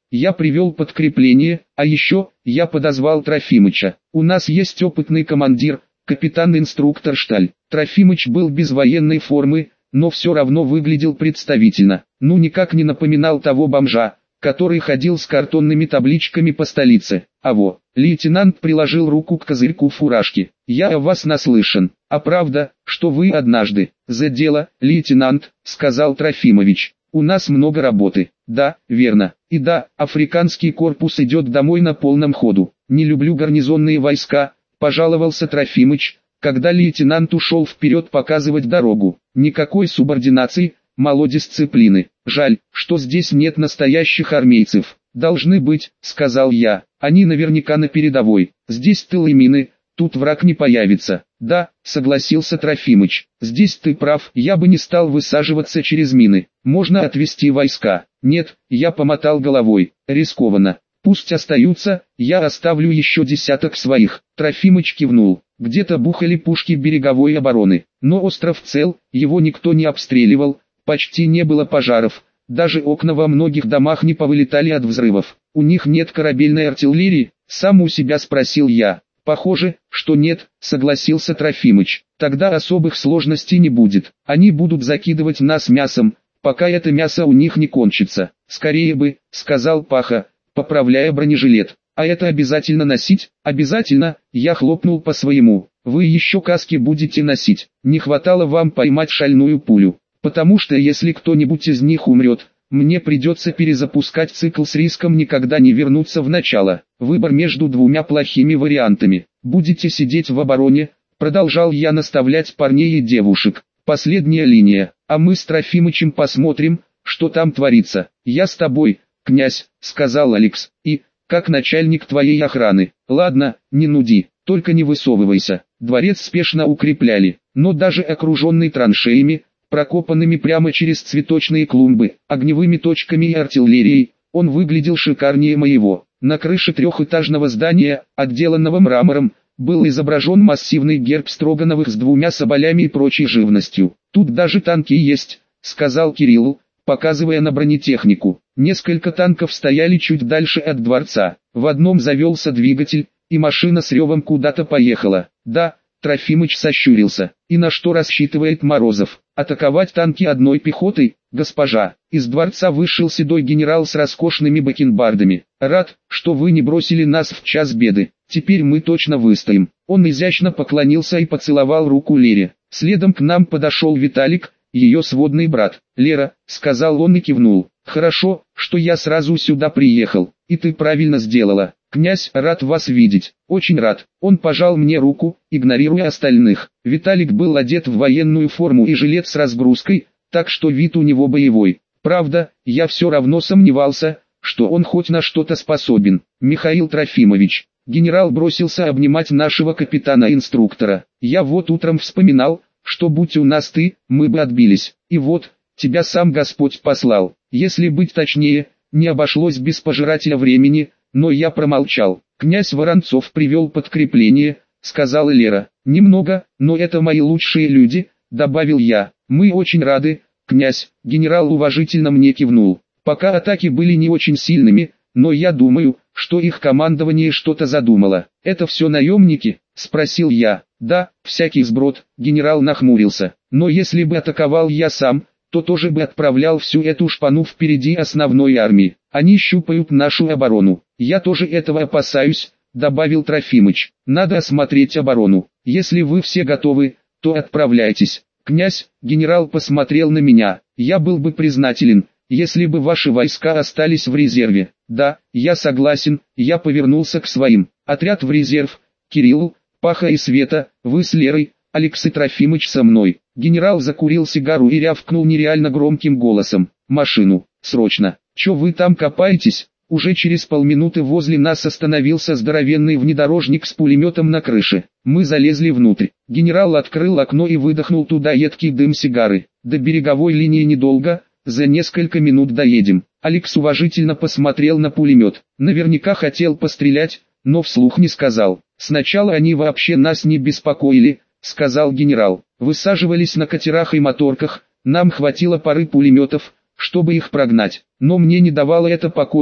Я привел подкрепление, а еще, я подозвал Трофимыча. У нас есть опытный командир, капитан-инструктор Шталь. Трофимыч был без военной формы, но все равно выглядел представительно. Ну никак не напоминал того бомжа, который ходил с картонными табличками по столице. Лейтенант приложил руку к козырьку фуражки. «Я о вас наслышан. А правда, что вы однажды...» «За дело, лейтенант», — сказал Трофимович. «У нас много работы». «Да, верно. И да, африканский корпус идет домой на полном ходу. Не люблю гарнизонные войска», — пожаловался Трофимыч, когда лейтенант ушел вперед показывать дорогу. «Никакой субординации, мало дисциплины. Жаль, что здесь нет настоящих армейцев». «Должны быть», — сказал я. «Они наверняка на передовой. Здесь тыл и мины, тут враг не появится». «Да», — согласился Трофимыч. «Здесь ты прав, я бы не стал высаживаться через мины. Можно отвести войска». «Нет», — я помотал головой. «Рискованно. Пусть остаются, я оставлю еще десяток своих». Трофимыч кивнул. Где-то бухали пушки береговой обороны. Но остров цел, его никто не обстреливал, почти не было пожаров. Даже окна во многих домах не повылетали от взрывов. «У них нет корабельной артиллерии?» — сам у себя спросил я. «Похоже, что нет», — согласился Трофимыч. «Тогда особых сложностей не будет. Они будут закидывать нас мясом, пока это мясо у них не кончится». «Скорее бы», — сказал Паха, поправляя бронежилет. «А это обязательно носить?» «Обязательно», — я хлопнул по своему. «Вы еще каски будете носить. Не хватало вам поймать шальную пулю. Потому что если кто-нибудь из них умрет, мне придется перезапускать цикл с риском никогда не вернуться в начало. Выбор между двумя плохими вариантами. Будете сидеть в обороне», — продолжал я наставлять парней и девушек. «Последняя линия, а мы с Трофимычем посмотрим, что там творится». «Я с тобой, князь», — сказал Алекс, — «и, как начальник твоей охраны». «Ладно, не нуди, только не высовывайся». Дворец спешно укрепляли, но даже окруженный траншеями, прокопанными прямо через цветочные клумбы, огневыми точками и артиллерией, он выглядел шикарнее моего. На крыше трехэтажного здания, отделанного мрамором, был изображен массивный герб Строгановых с двумя соболями и прочей живностью. «Тут даже танки есть», — сказал Кирилл, показывая на бронетехнику. Несколько танков стояли чуть дальше от дворца. В одном завелся двигатель, и машина с ревом куда-то поехала. «Да», — Трофимыч сощурился. «И на что рассчитывает Морозов? Атаковать танки одной пехотой, госпожа?» Из дворца вышел седой генерал с роскошными бакенбардами. «Рад, что вы не бросили нас в час беды. Теперь мы точно выстоим». Он изящно поклонился и поцеловал руку Лере. Следом к нам подошел Виталик, ее сводный брат. «Лера», — сказал он и кивнул. «Хорошо, что я сразу сюда приехал. И ты правильно сделала. Князь, рад вас видеть». «Очень рад». Он пожал мне руку, игнорируя остальных. Виталик был одет в военную форму и жилет с разгрузкой, так что вид у него боевой. Правда, я все равно сомневался, что он хоть на что-то способен. «Михаил Трофимович». Генерал бросился обнимать нашего капитана-инструктора. «Я вот утром вспоминал, что будь у нас ты, мы бы отбились. И вот, тебя сам Господь послал. Если быть точнее, не обошлось без пожирателя времени, но я промолчал». «Князь Воронцов привел подкрепление», — сказала Лера. «Немного, но это мои лучшие люди», — добавил я. «Мы очень рады, князь». Генерал уважительно мне кивнул. «Пока атаки были не очень сильными, но я думаю, что их командование что-то задумало». «Это все наемники?» — спросил я. «Да, всякий сброд», — генерал нахмурился. «Но если бы атаковал я сам, то тоже бы отправлял всю эту шпану впереди основной армии. Они щупают нашу оборону». «Я тоже этого опасаюсь», — добавил Трофимыч. «Надо осмотреть оборону. Если вы все готовы, то отправляйтесь». «Князь», — генерал посмотрел на меня, — «я был бы признателен, если бы ваши войска остались в резерве». «Да, я согласен», — я повернулся к своим. «Отряд в резерв, Кирилл, Паха и Света, вы с Лерой, Алекс и Трофимыч со мной». Генерал закурил сигару и рявкнул нереально громким голосом. «Машину, срочно! Чё вы там копаетесь?» Уже через полминуты возле нас остановился здоровенный внедорожник с пулеметом на крыше. Мы залезли внутрь. Генерал открыл окно и выдохнул туда едкий дым сигары. «До береговой линии недолго, за несколько минут доедем». Алекс уважительно посмотрел на пулемет. Наверняка хотел пострелять, но вслух не сказал. «Сначала они вообще нас не беспокоили», — сказал генерал. «Высаживались на катерах и моторках, нам хватило пары пулеметов, чтобы их прогнать. Но мне не давало это покоя,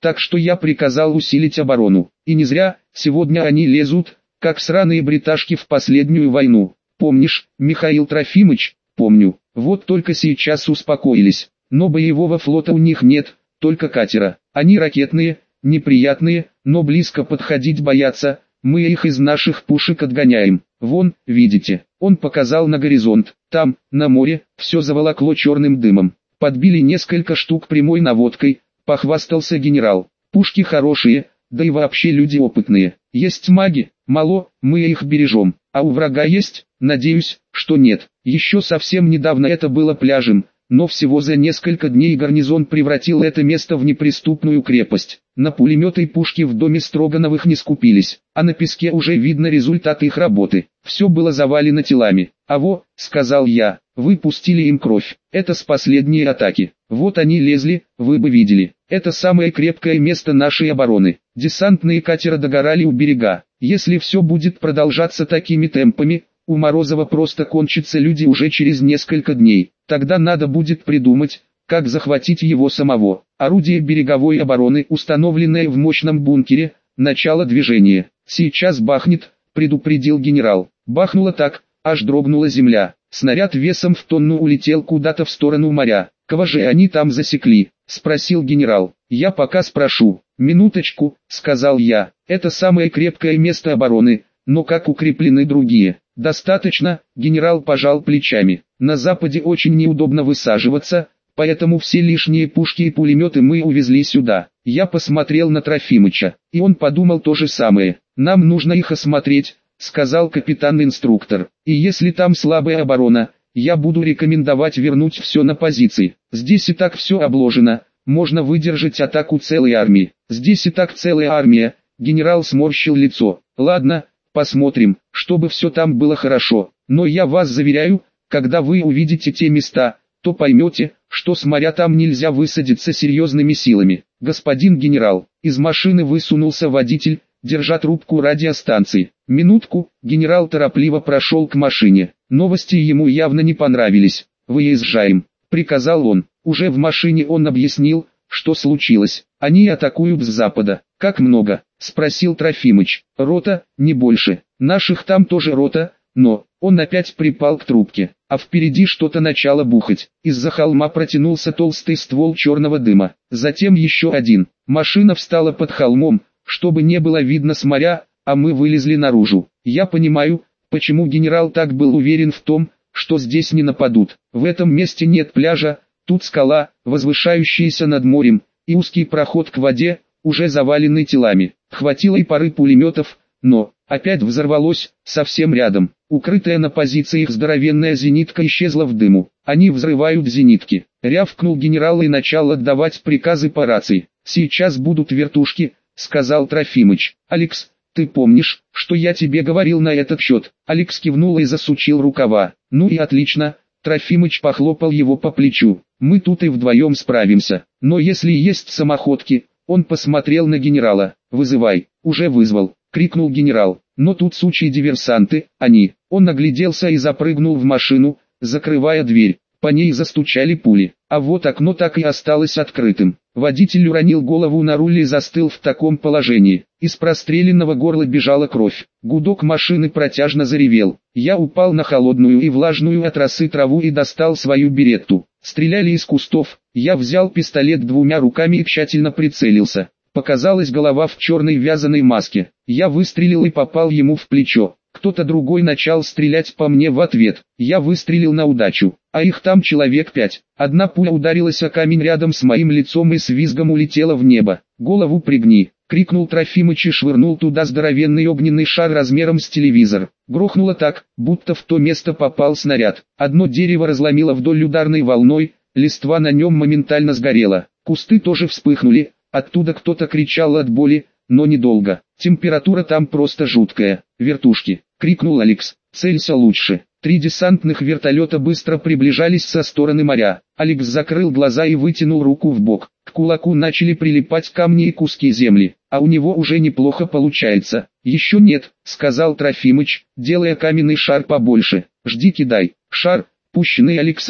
Так что я приказал усилить оборону. И не зря, сегодня они лезут, как сраные бриташки в последнюю войну. Помнишь, Михаил Трофимыч? Помню. Вот только сейчас успокоились. Но боевого флота у них нет, только катера. Они ракетные, неприятные, но близко подходить боятся. Мы их из наших пушек отгоняем. Вон, видите, он показал на горизонт. Там, на море, все заволокло черным дымом. Подбили несколько штук прямой наводкой, похвастался генерал. Пушки хорошие, да и вообще люди опытные. Есть маги, мало, мы их бережем. А у врага есть? Надеюсь, что нет. Еще совсем недавно это было пляжем, но всего за несколько дней гарнизон превратил это место в неприступную крепость. На пулеметы и пушки в доме Строгановых не скупились, а на песке уже видно результат их работы. Все было завалено телами. «А во», — сказал я, — «вы пустили им кровь. Это с последней атаки. Вот они лезли, вы бы видели. Это самое крепкое место нашей обороны. Десантные катера догорали у берега. Если все будет продолжаться такими темпами, у Морозова просто кончатся люди уже через несколько дней. Тогда надо будет придумать, как захватить его самого. Орудие береговой обороны, установленное в мощном бункере, начало движения. Сейчас бахнет», — предупредил генерал. Бахнуло так, аж дрогнула земля. Снаряд весом в тонну улетел куда-то в сторону моря. «Кого же они там засекли?» — спросил генерал. «Я пока спрошу». «Минуточку», — сказал я. «Это самое крепкое место обороны, но как укреплены другие?» «Достаточно», — генерал пожал плечами. «На западе очень неудобно высаживаться, поэтому все лишние пушки и пулеметы мы увезли сюда». Я посмотрел на Трофимыча, и он подумал то же самое. «Нам нужно их осмотреть», — сказал капитан-инструктор. «И если там слабая оборона, я буду рекомендовать вернуть все на позиции. Здесь и так все обложено, можно выдержать атаку целой армии. Здесь и так целая армия». Генерал сморщил лицо. «Ладно, посмотрим, чтобы все там было хорошо. Но я вас заверяю, когда вы увидите те места, то поймете, что с моря там нельзя высадиться серьезными силами». «Господин генерал», из машины высунулся водитель, держа трубку радиостанции. «Минутку», генерал торопливо прошел к машине. Новости ему явно не понравились. «Выезжаем», приказал он. Уже в машине он объяснил, что случилось. «Они атакуют с запада». «Как много?» спросил Трофимыч. «Рота, не больше. Наших там тоже рота, но...» Он опять припал к трубке, а впереди что-то начало бухать. Из-за холма протянулся толстый ствол черного дыма. Затем еще один. Машина встала под холмом, чтобы не было видно с моря, а мы вылезли наружу. Я понимаю, почему генерал так был уверен в том, что здесь не нападут. В этом месте нет пляжа, тут скала, возвышающаяся над морем, и узкий проход к воде, уже заваленный телами. Хватило и пары пулеметов, но опять взорвалось, совсем рядом. Укрытая на позициях здоровенная зенитка исчезла в дыму. «Они взрывают зенитки», — рявкнул генерал и начал отдавать приказы по рации. «Сейчас будут вертушки», — сказал Трофимыч. «Алекс, ты помнишь, что я тебе говорил на этот счет?» Алекс кивнул и засучил рукава. «Ну и отлично», — Трофимыч похлопал его по плечу. «Мы тут и вдвоем справимся. Но если есть самоходки...» Он посмотрел на генерала. «Вызывай». «Уже вызвал», — крикнул генерал. «Но тут сучьи диверсанты, они...» Он огляделся и запрыгнул в машину, закрывая дверь. По ней застучали пули, а вот окно так и осталось открытым. Водитель уронил голову на руль и застыл в таком положении. Из простреленного горла бежала кровь. Гудок машины протяжно заревел. Я упал на холодную и влажную от росы траву и достал свою беретту. Стреляли из кустов. Я взял пистолет двумя руками и тщательно прицелился. Показалась голова в черной вязаной маске. Я выстрелил и попал ему в плечо. Кто-то другой начал стрелять по мне в ответ. Я выстрелил на удачу, а их там человек 5. Одна пуля ударилась о камень рядом с моим лицом и с визгом улетела в небо. «Голову пригни!» — крикнул Трофимыч и швырнул туда здоровенный огненный шар размером с телевизор. Грохнуло так, будто в то место попал снаряд. Одно дерево разломило вдоль ударной волной, листва на нем моментально сгорела. Кусты тоже вспыхнули, оттуда кто-то кричал от боли, но недолго. «Температура там просто жуткая. Вертушки!» — крикнул Алекс. «Целься лучше». 3 десантных вертолета быстро приближались со стороны моря. Алекс закрыл глаза и вытянул руку в бок. К кулаку начали прилипать камни и куски земли, а у него уже неплохо получается. «Еще нет», — сказал Трофимыч, делая каменный шар побольше. «Жди, кидай». Шар, пущенный Алексом,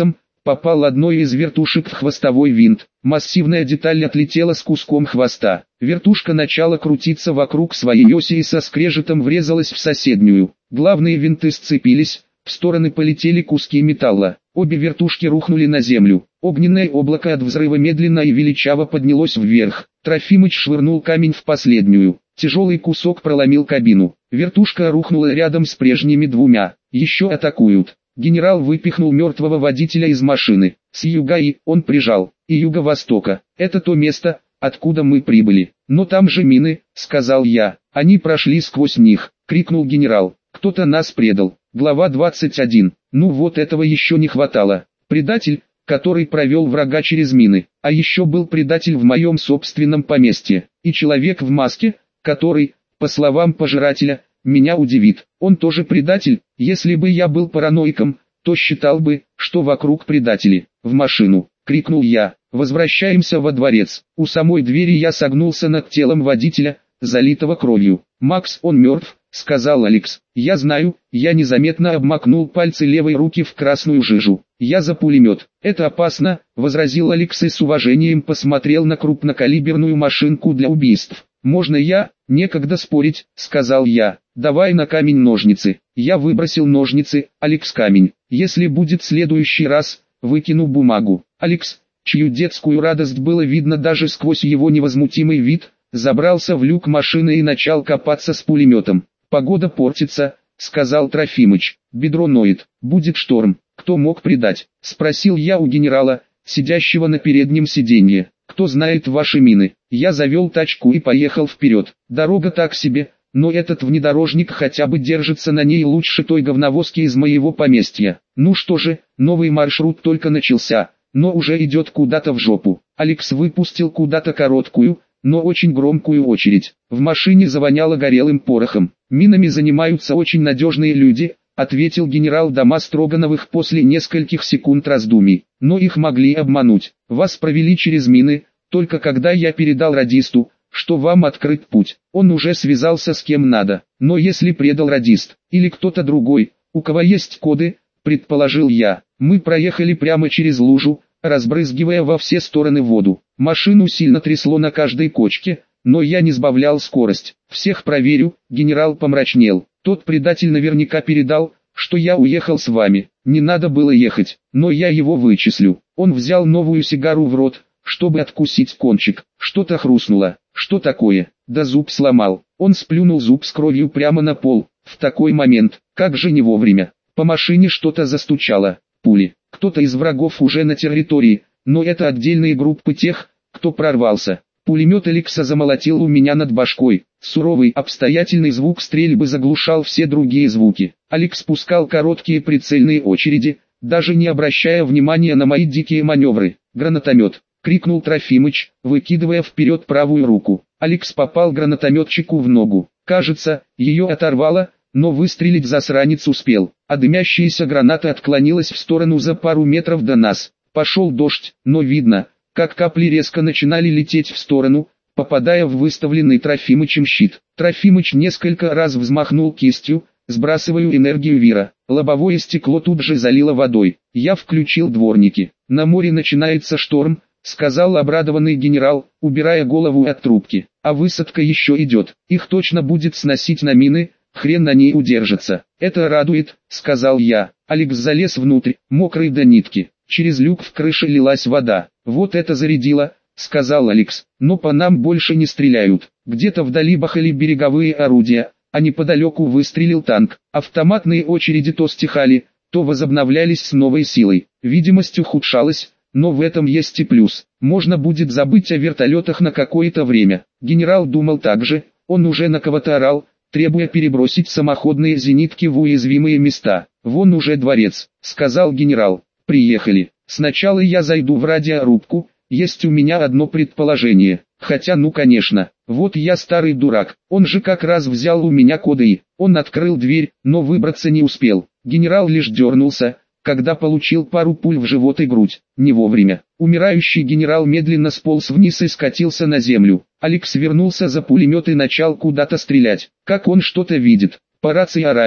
Попал одной из вертушек в хвостовой винт. Массивная деталь отлетела с куском хвоста. Вертушка начала крутиться вокруг своей оси и со скрежетом врезалась в соседнюю. Главные винты сцепились, в стороны полетели куски металла. Обе вертушки рухнули на землю. Огненное облако от взрыва медленно и величаво поднялось вверх. Трофимыч швырнул камень в последнюю. Тяжелый кусок проломил кабину. Вертушка рухнула рядом с прежними двумя. Еще атакуют. Генерал выпихнул мертвого водителя из машины. С юга и он прижал. И юго-востока. Это то место, откуда мы прибыли. Но там же мины, сказал я. Они прошли сквозь них, крикнул генерал. Кто-то нас предал. Глава 21. Ну вот этого еще не хватало. Предатель, который провел врага через мины. А еще был предатель в моем собственном поместье. И человек в маске, который, по словам пожирателя, меня удивит. Он тоже предатель. Если бы я был параноиком, то считал бы, что вокруг предатели. В машину, крикнул я. Возвращаемся во дворец. У самой двери я согнулся над телом водителя, залитого кровью. «Макс, он мертв», — сказал Алекс. «Я знаю», я незаметно обмакнул пальцы левой руки в красную жижу. «Я за пулемет». «Это опасно», — возразил Алекс и с уважением посмотрел на крупнокалиберную машинку для убийств. «Можно я?» «Некогда спорить», — сказал я. «Давай на камень-ножницы». Я выбросил ножницы, Алекс камень. «Если будет следующий раз, выкину бумагу». Алекс, чью детскую радость было видно даже сквозь его невозмутимый вид, забрался в люк машины и начал копаться с пулеметом. «Погода портится», — сказал Трофимыч. «Бедро ноет. Будет шторм». «Кто мог предать?» — спросил я у генерала, сидящего на переднем сиденье. «Кто знает ваши мины?» Я завел тачку и поехал вперед. Дорога так себе, но этот внедорожник хотя бы держится на ней лучше той говновозки из моего поместья. Ну что же, новый маршрут только начался, но уже идет куда-то в жопу. Алекс выпустил куда-то короткую, но очень громкую очередь. В машине завоняло горелым порохом. «Минами занимаются очень надежные люди», — ответил генерал Дома Строгановых после нескольких секунд раздумий. «Но их могли обмануть. Вас провели через мины, только когда я передал радисту, что вам открыт путь. Он уже связался с кем надо. Но если предал радист, или кто-то другой, у кого есть коды, предположил я, мы проехали прямо через лужу, разбрызгивая во все стороны воду. Машину сильно трясло на каждой кочке, но я не сбавлял скорость. Всех проверю», генерал помрачнел. «Тот предатель наверняка передал, что я уехал с вами. Не надо было ехать, но я его вычислю». Он взял новую сигару в рот, чтобы откусить кончик. Что-то хрустнуло. «Что такое?» «Да зуб сломал». Он сплюнул зуб с кровью прямо на пол. В такой момент, как же не вовремя. По машине что-то застучало. Пули. Кто-то из врагов уже на территории, но это отдельные группы тех, кто прорвался. Пулемет Алекса замолотил у меня над башкой. Суровый, обстоятельный звук стрельбы заглушал все другие звуки. Алекс спускал короткие прицельные очереди, даже не обращая внимания на мои дикие маневры. «Гранатомет!» — крикнул Трофимыч, выкидывая вперед правую руку. Алекс попал гранатометчику в ногу. Кажется, ее оторвало, но выстрелить засранец успел, а дымящаяся граната отклонилась в сторону за пару метров до нас. Пошел дождь, но видно, как капли резко начинали лететь в сторону, попадая в выставленный Трофимычем щит. Трофимыч несколько раз взмахнул кистью, сбрасывая энергию вира. Лобовое стекло тут же залило водой. Я включил дворники. «На море начинается шторм», — сказал обрадованный генерал, убирая голову от трубки. «А высадка еще идет. Их точно будет сносить на мины, хрен на ней удержится». «Это радует», — сказал я. Алекс залез внутрь, мокрый до нитки. Через люк в крыше лилась вода. «Вот это зарядило», — сказал Алекс. «Но по нам больше не стреляют. Где-то вдали бахали береговые орудия, а неподалеку выстрелил танк. Автоматные очереди то стихали, то возобновлялись с новой силой. Видимость ухудшалась, но в этом есть и плюс. Можно будет забыть о вертолетах на какое-то время». Генерал думал так же, он уже на кого-то орал, требуя перебросить самоходные зенитки в уязвимые места. «Вон уже дворец», — сказал генерал. «Приехали. Сначала я зайду в радиорубку, есть у меня одно предположение. Хотя ну конечно, вот я старый дурак, он же как раз взял у меня коды и...» Он открыл дверь, но выбраться не успел. Генерал лишь дернулся, когда получил пару пуль в живот и грудь. Не вовремя. Умирающий генерал медленно сполз вниз и скатился на землю. Алекс вернулся за пулемет и начал куда-то стрелять. Как он что-то видит. По рации орали,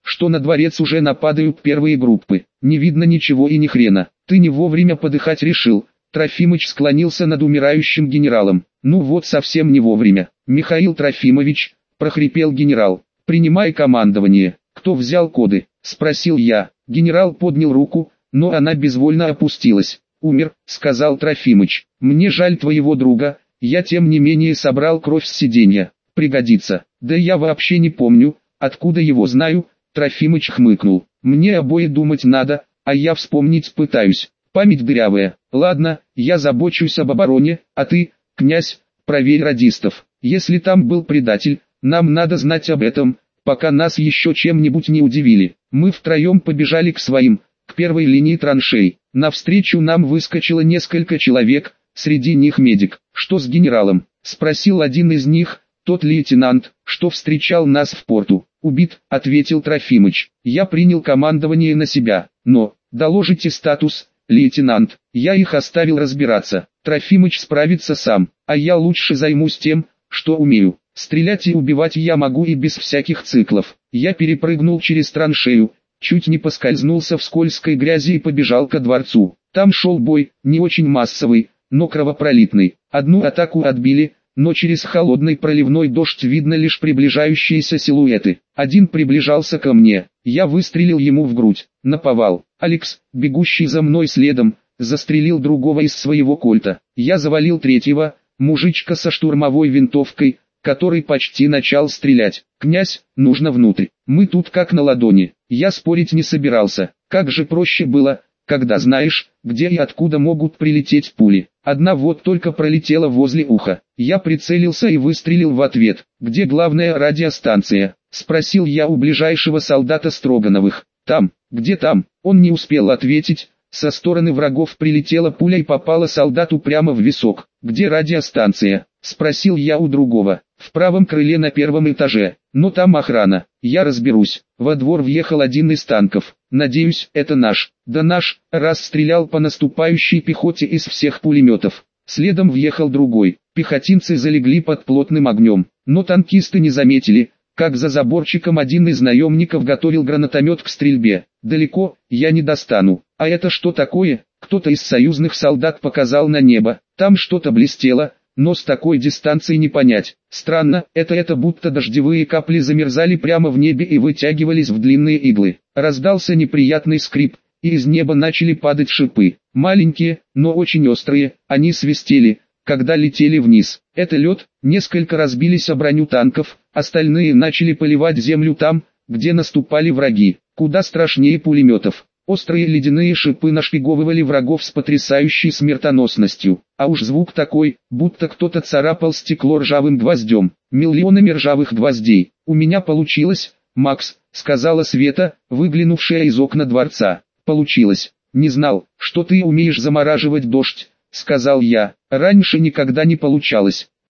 что на дворец уже нападают первые группы. Не видно ничего и ни хрена. Ты не вовремя подыхать решил. Трофимыч склонился над умирающим генералом. Ну вот совсем не вовремя. Михаил Трофимович, прохрипел генерал, принимай командование. Кто взял коды? Спросил я. Генерал поднял руку, но она безвольно опустилась. Умер, сказал Трофимыч. Мне жаль твоего друга, я тем не менее собрал кровь с сиденья. Пригодится. Да я вообще не помню, откуда его знаю. Трофимыч хмыкнул. Мне обои думать надо, а я вспомнить пытаюсь. Память дырявая. Ладно, я забочусь об обороне, а ты, князь, проверь радистов. Если там был предатель, нам надо знать об этом, пока нас еще чем-нибудь не удивили. Мы втроем побежали к своим, к первой линии траншей. Навстречу нам выскочило несколько человек, среди них медик. Что с генералом? Спросил один из них, тот лейтенант, что встречал нас в порту. Убит, ответил Трофимыч. Я принял командование на себя, но, доложите статус, лейтенант, я их оставил разбираться. Трофимыч справится сам, а я лучше займусь тем, что умею. Стрелять и убивать я могу и без всяких циклов. Я перепрыгнул через траншею, чуть не поскользнулся в скользкой грязи и побежал ко дворцу. Там шел бой, не очень массовый, но кровопролитный. Одну атаку отбили, но через холодный проливной дождь видно лишь приближающиеся силуэты. Один приближался ко мне, я выстрелил ему в грудь, наповал. Алекс, бегущий за мной следом, застрелил другого из своего кольта. Я завалил третьего, мужичка со штурмовой винтовкой, который почти начал стрелять. «Князь, нужно внутрь, мы тут как на ладони». Я спорить не собирался, как же проще было, когда знаешь, где и откуда могут прилететь пули. Одна вот только пролетела возле уха. Я прицелился и выстрелил в ответ. «Где главная радиостанция?» — спросил я у ближайшего солдата Строгановых. «Там». «Где там?» Он не успел ответить. Со стороны врагов прилетела пуля и попала солдату прямо в висок. «Где радиостанция?» — спросил я у другого. «В правом крыле на первом этаже, но там охрана, я разберусь». Во двор въехал один из танков. «Надеюсь, это наш». «Да наш», раз стрелял по наступающей пехоте из всех пулеметов. Следом въехал другой. Пехотинцы залегли под плотным огнем, но танкисты не заметили, как за заборчиком один из наемников готовил гранатомет к стрельбе. «Далеко, я не достану». «А это что такое?» Кто-то из союзных солдат показал на небо. Там что-то блестело, но с такой дистанции не понять. Странно, это будто дождевые капли замерзали прямо в небе и вытягивались в длинные иглы. Раздался неприятный скрип, и из неба начали падать шипы. Маленькие, но очень острые, они свистели, когда летели вниз. Это лед, несколько разбились о броню танков, остальные начали поливать землю там, где наступали враги. Куда страшнее пулеметов. Острые ледяные шипы нашпиговывали врагов с потрясающей смертоносностью. А уж звук такой, будто кто-то царапал стекло ржавым гвоздем. Миллионами ржавых гвоздей. «У меня получилось, Макс», — сказала Света, выглянувшая из окна дворца. «Получилось. Не знал, что ты умеешь замораживать дождь», — сказал я. «Раньше никогда не получалось».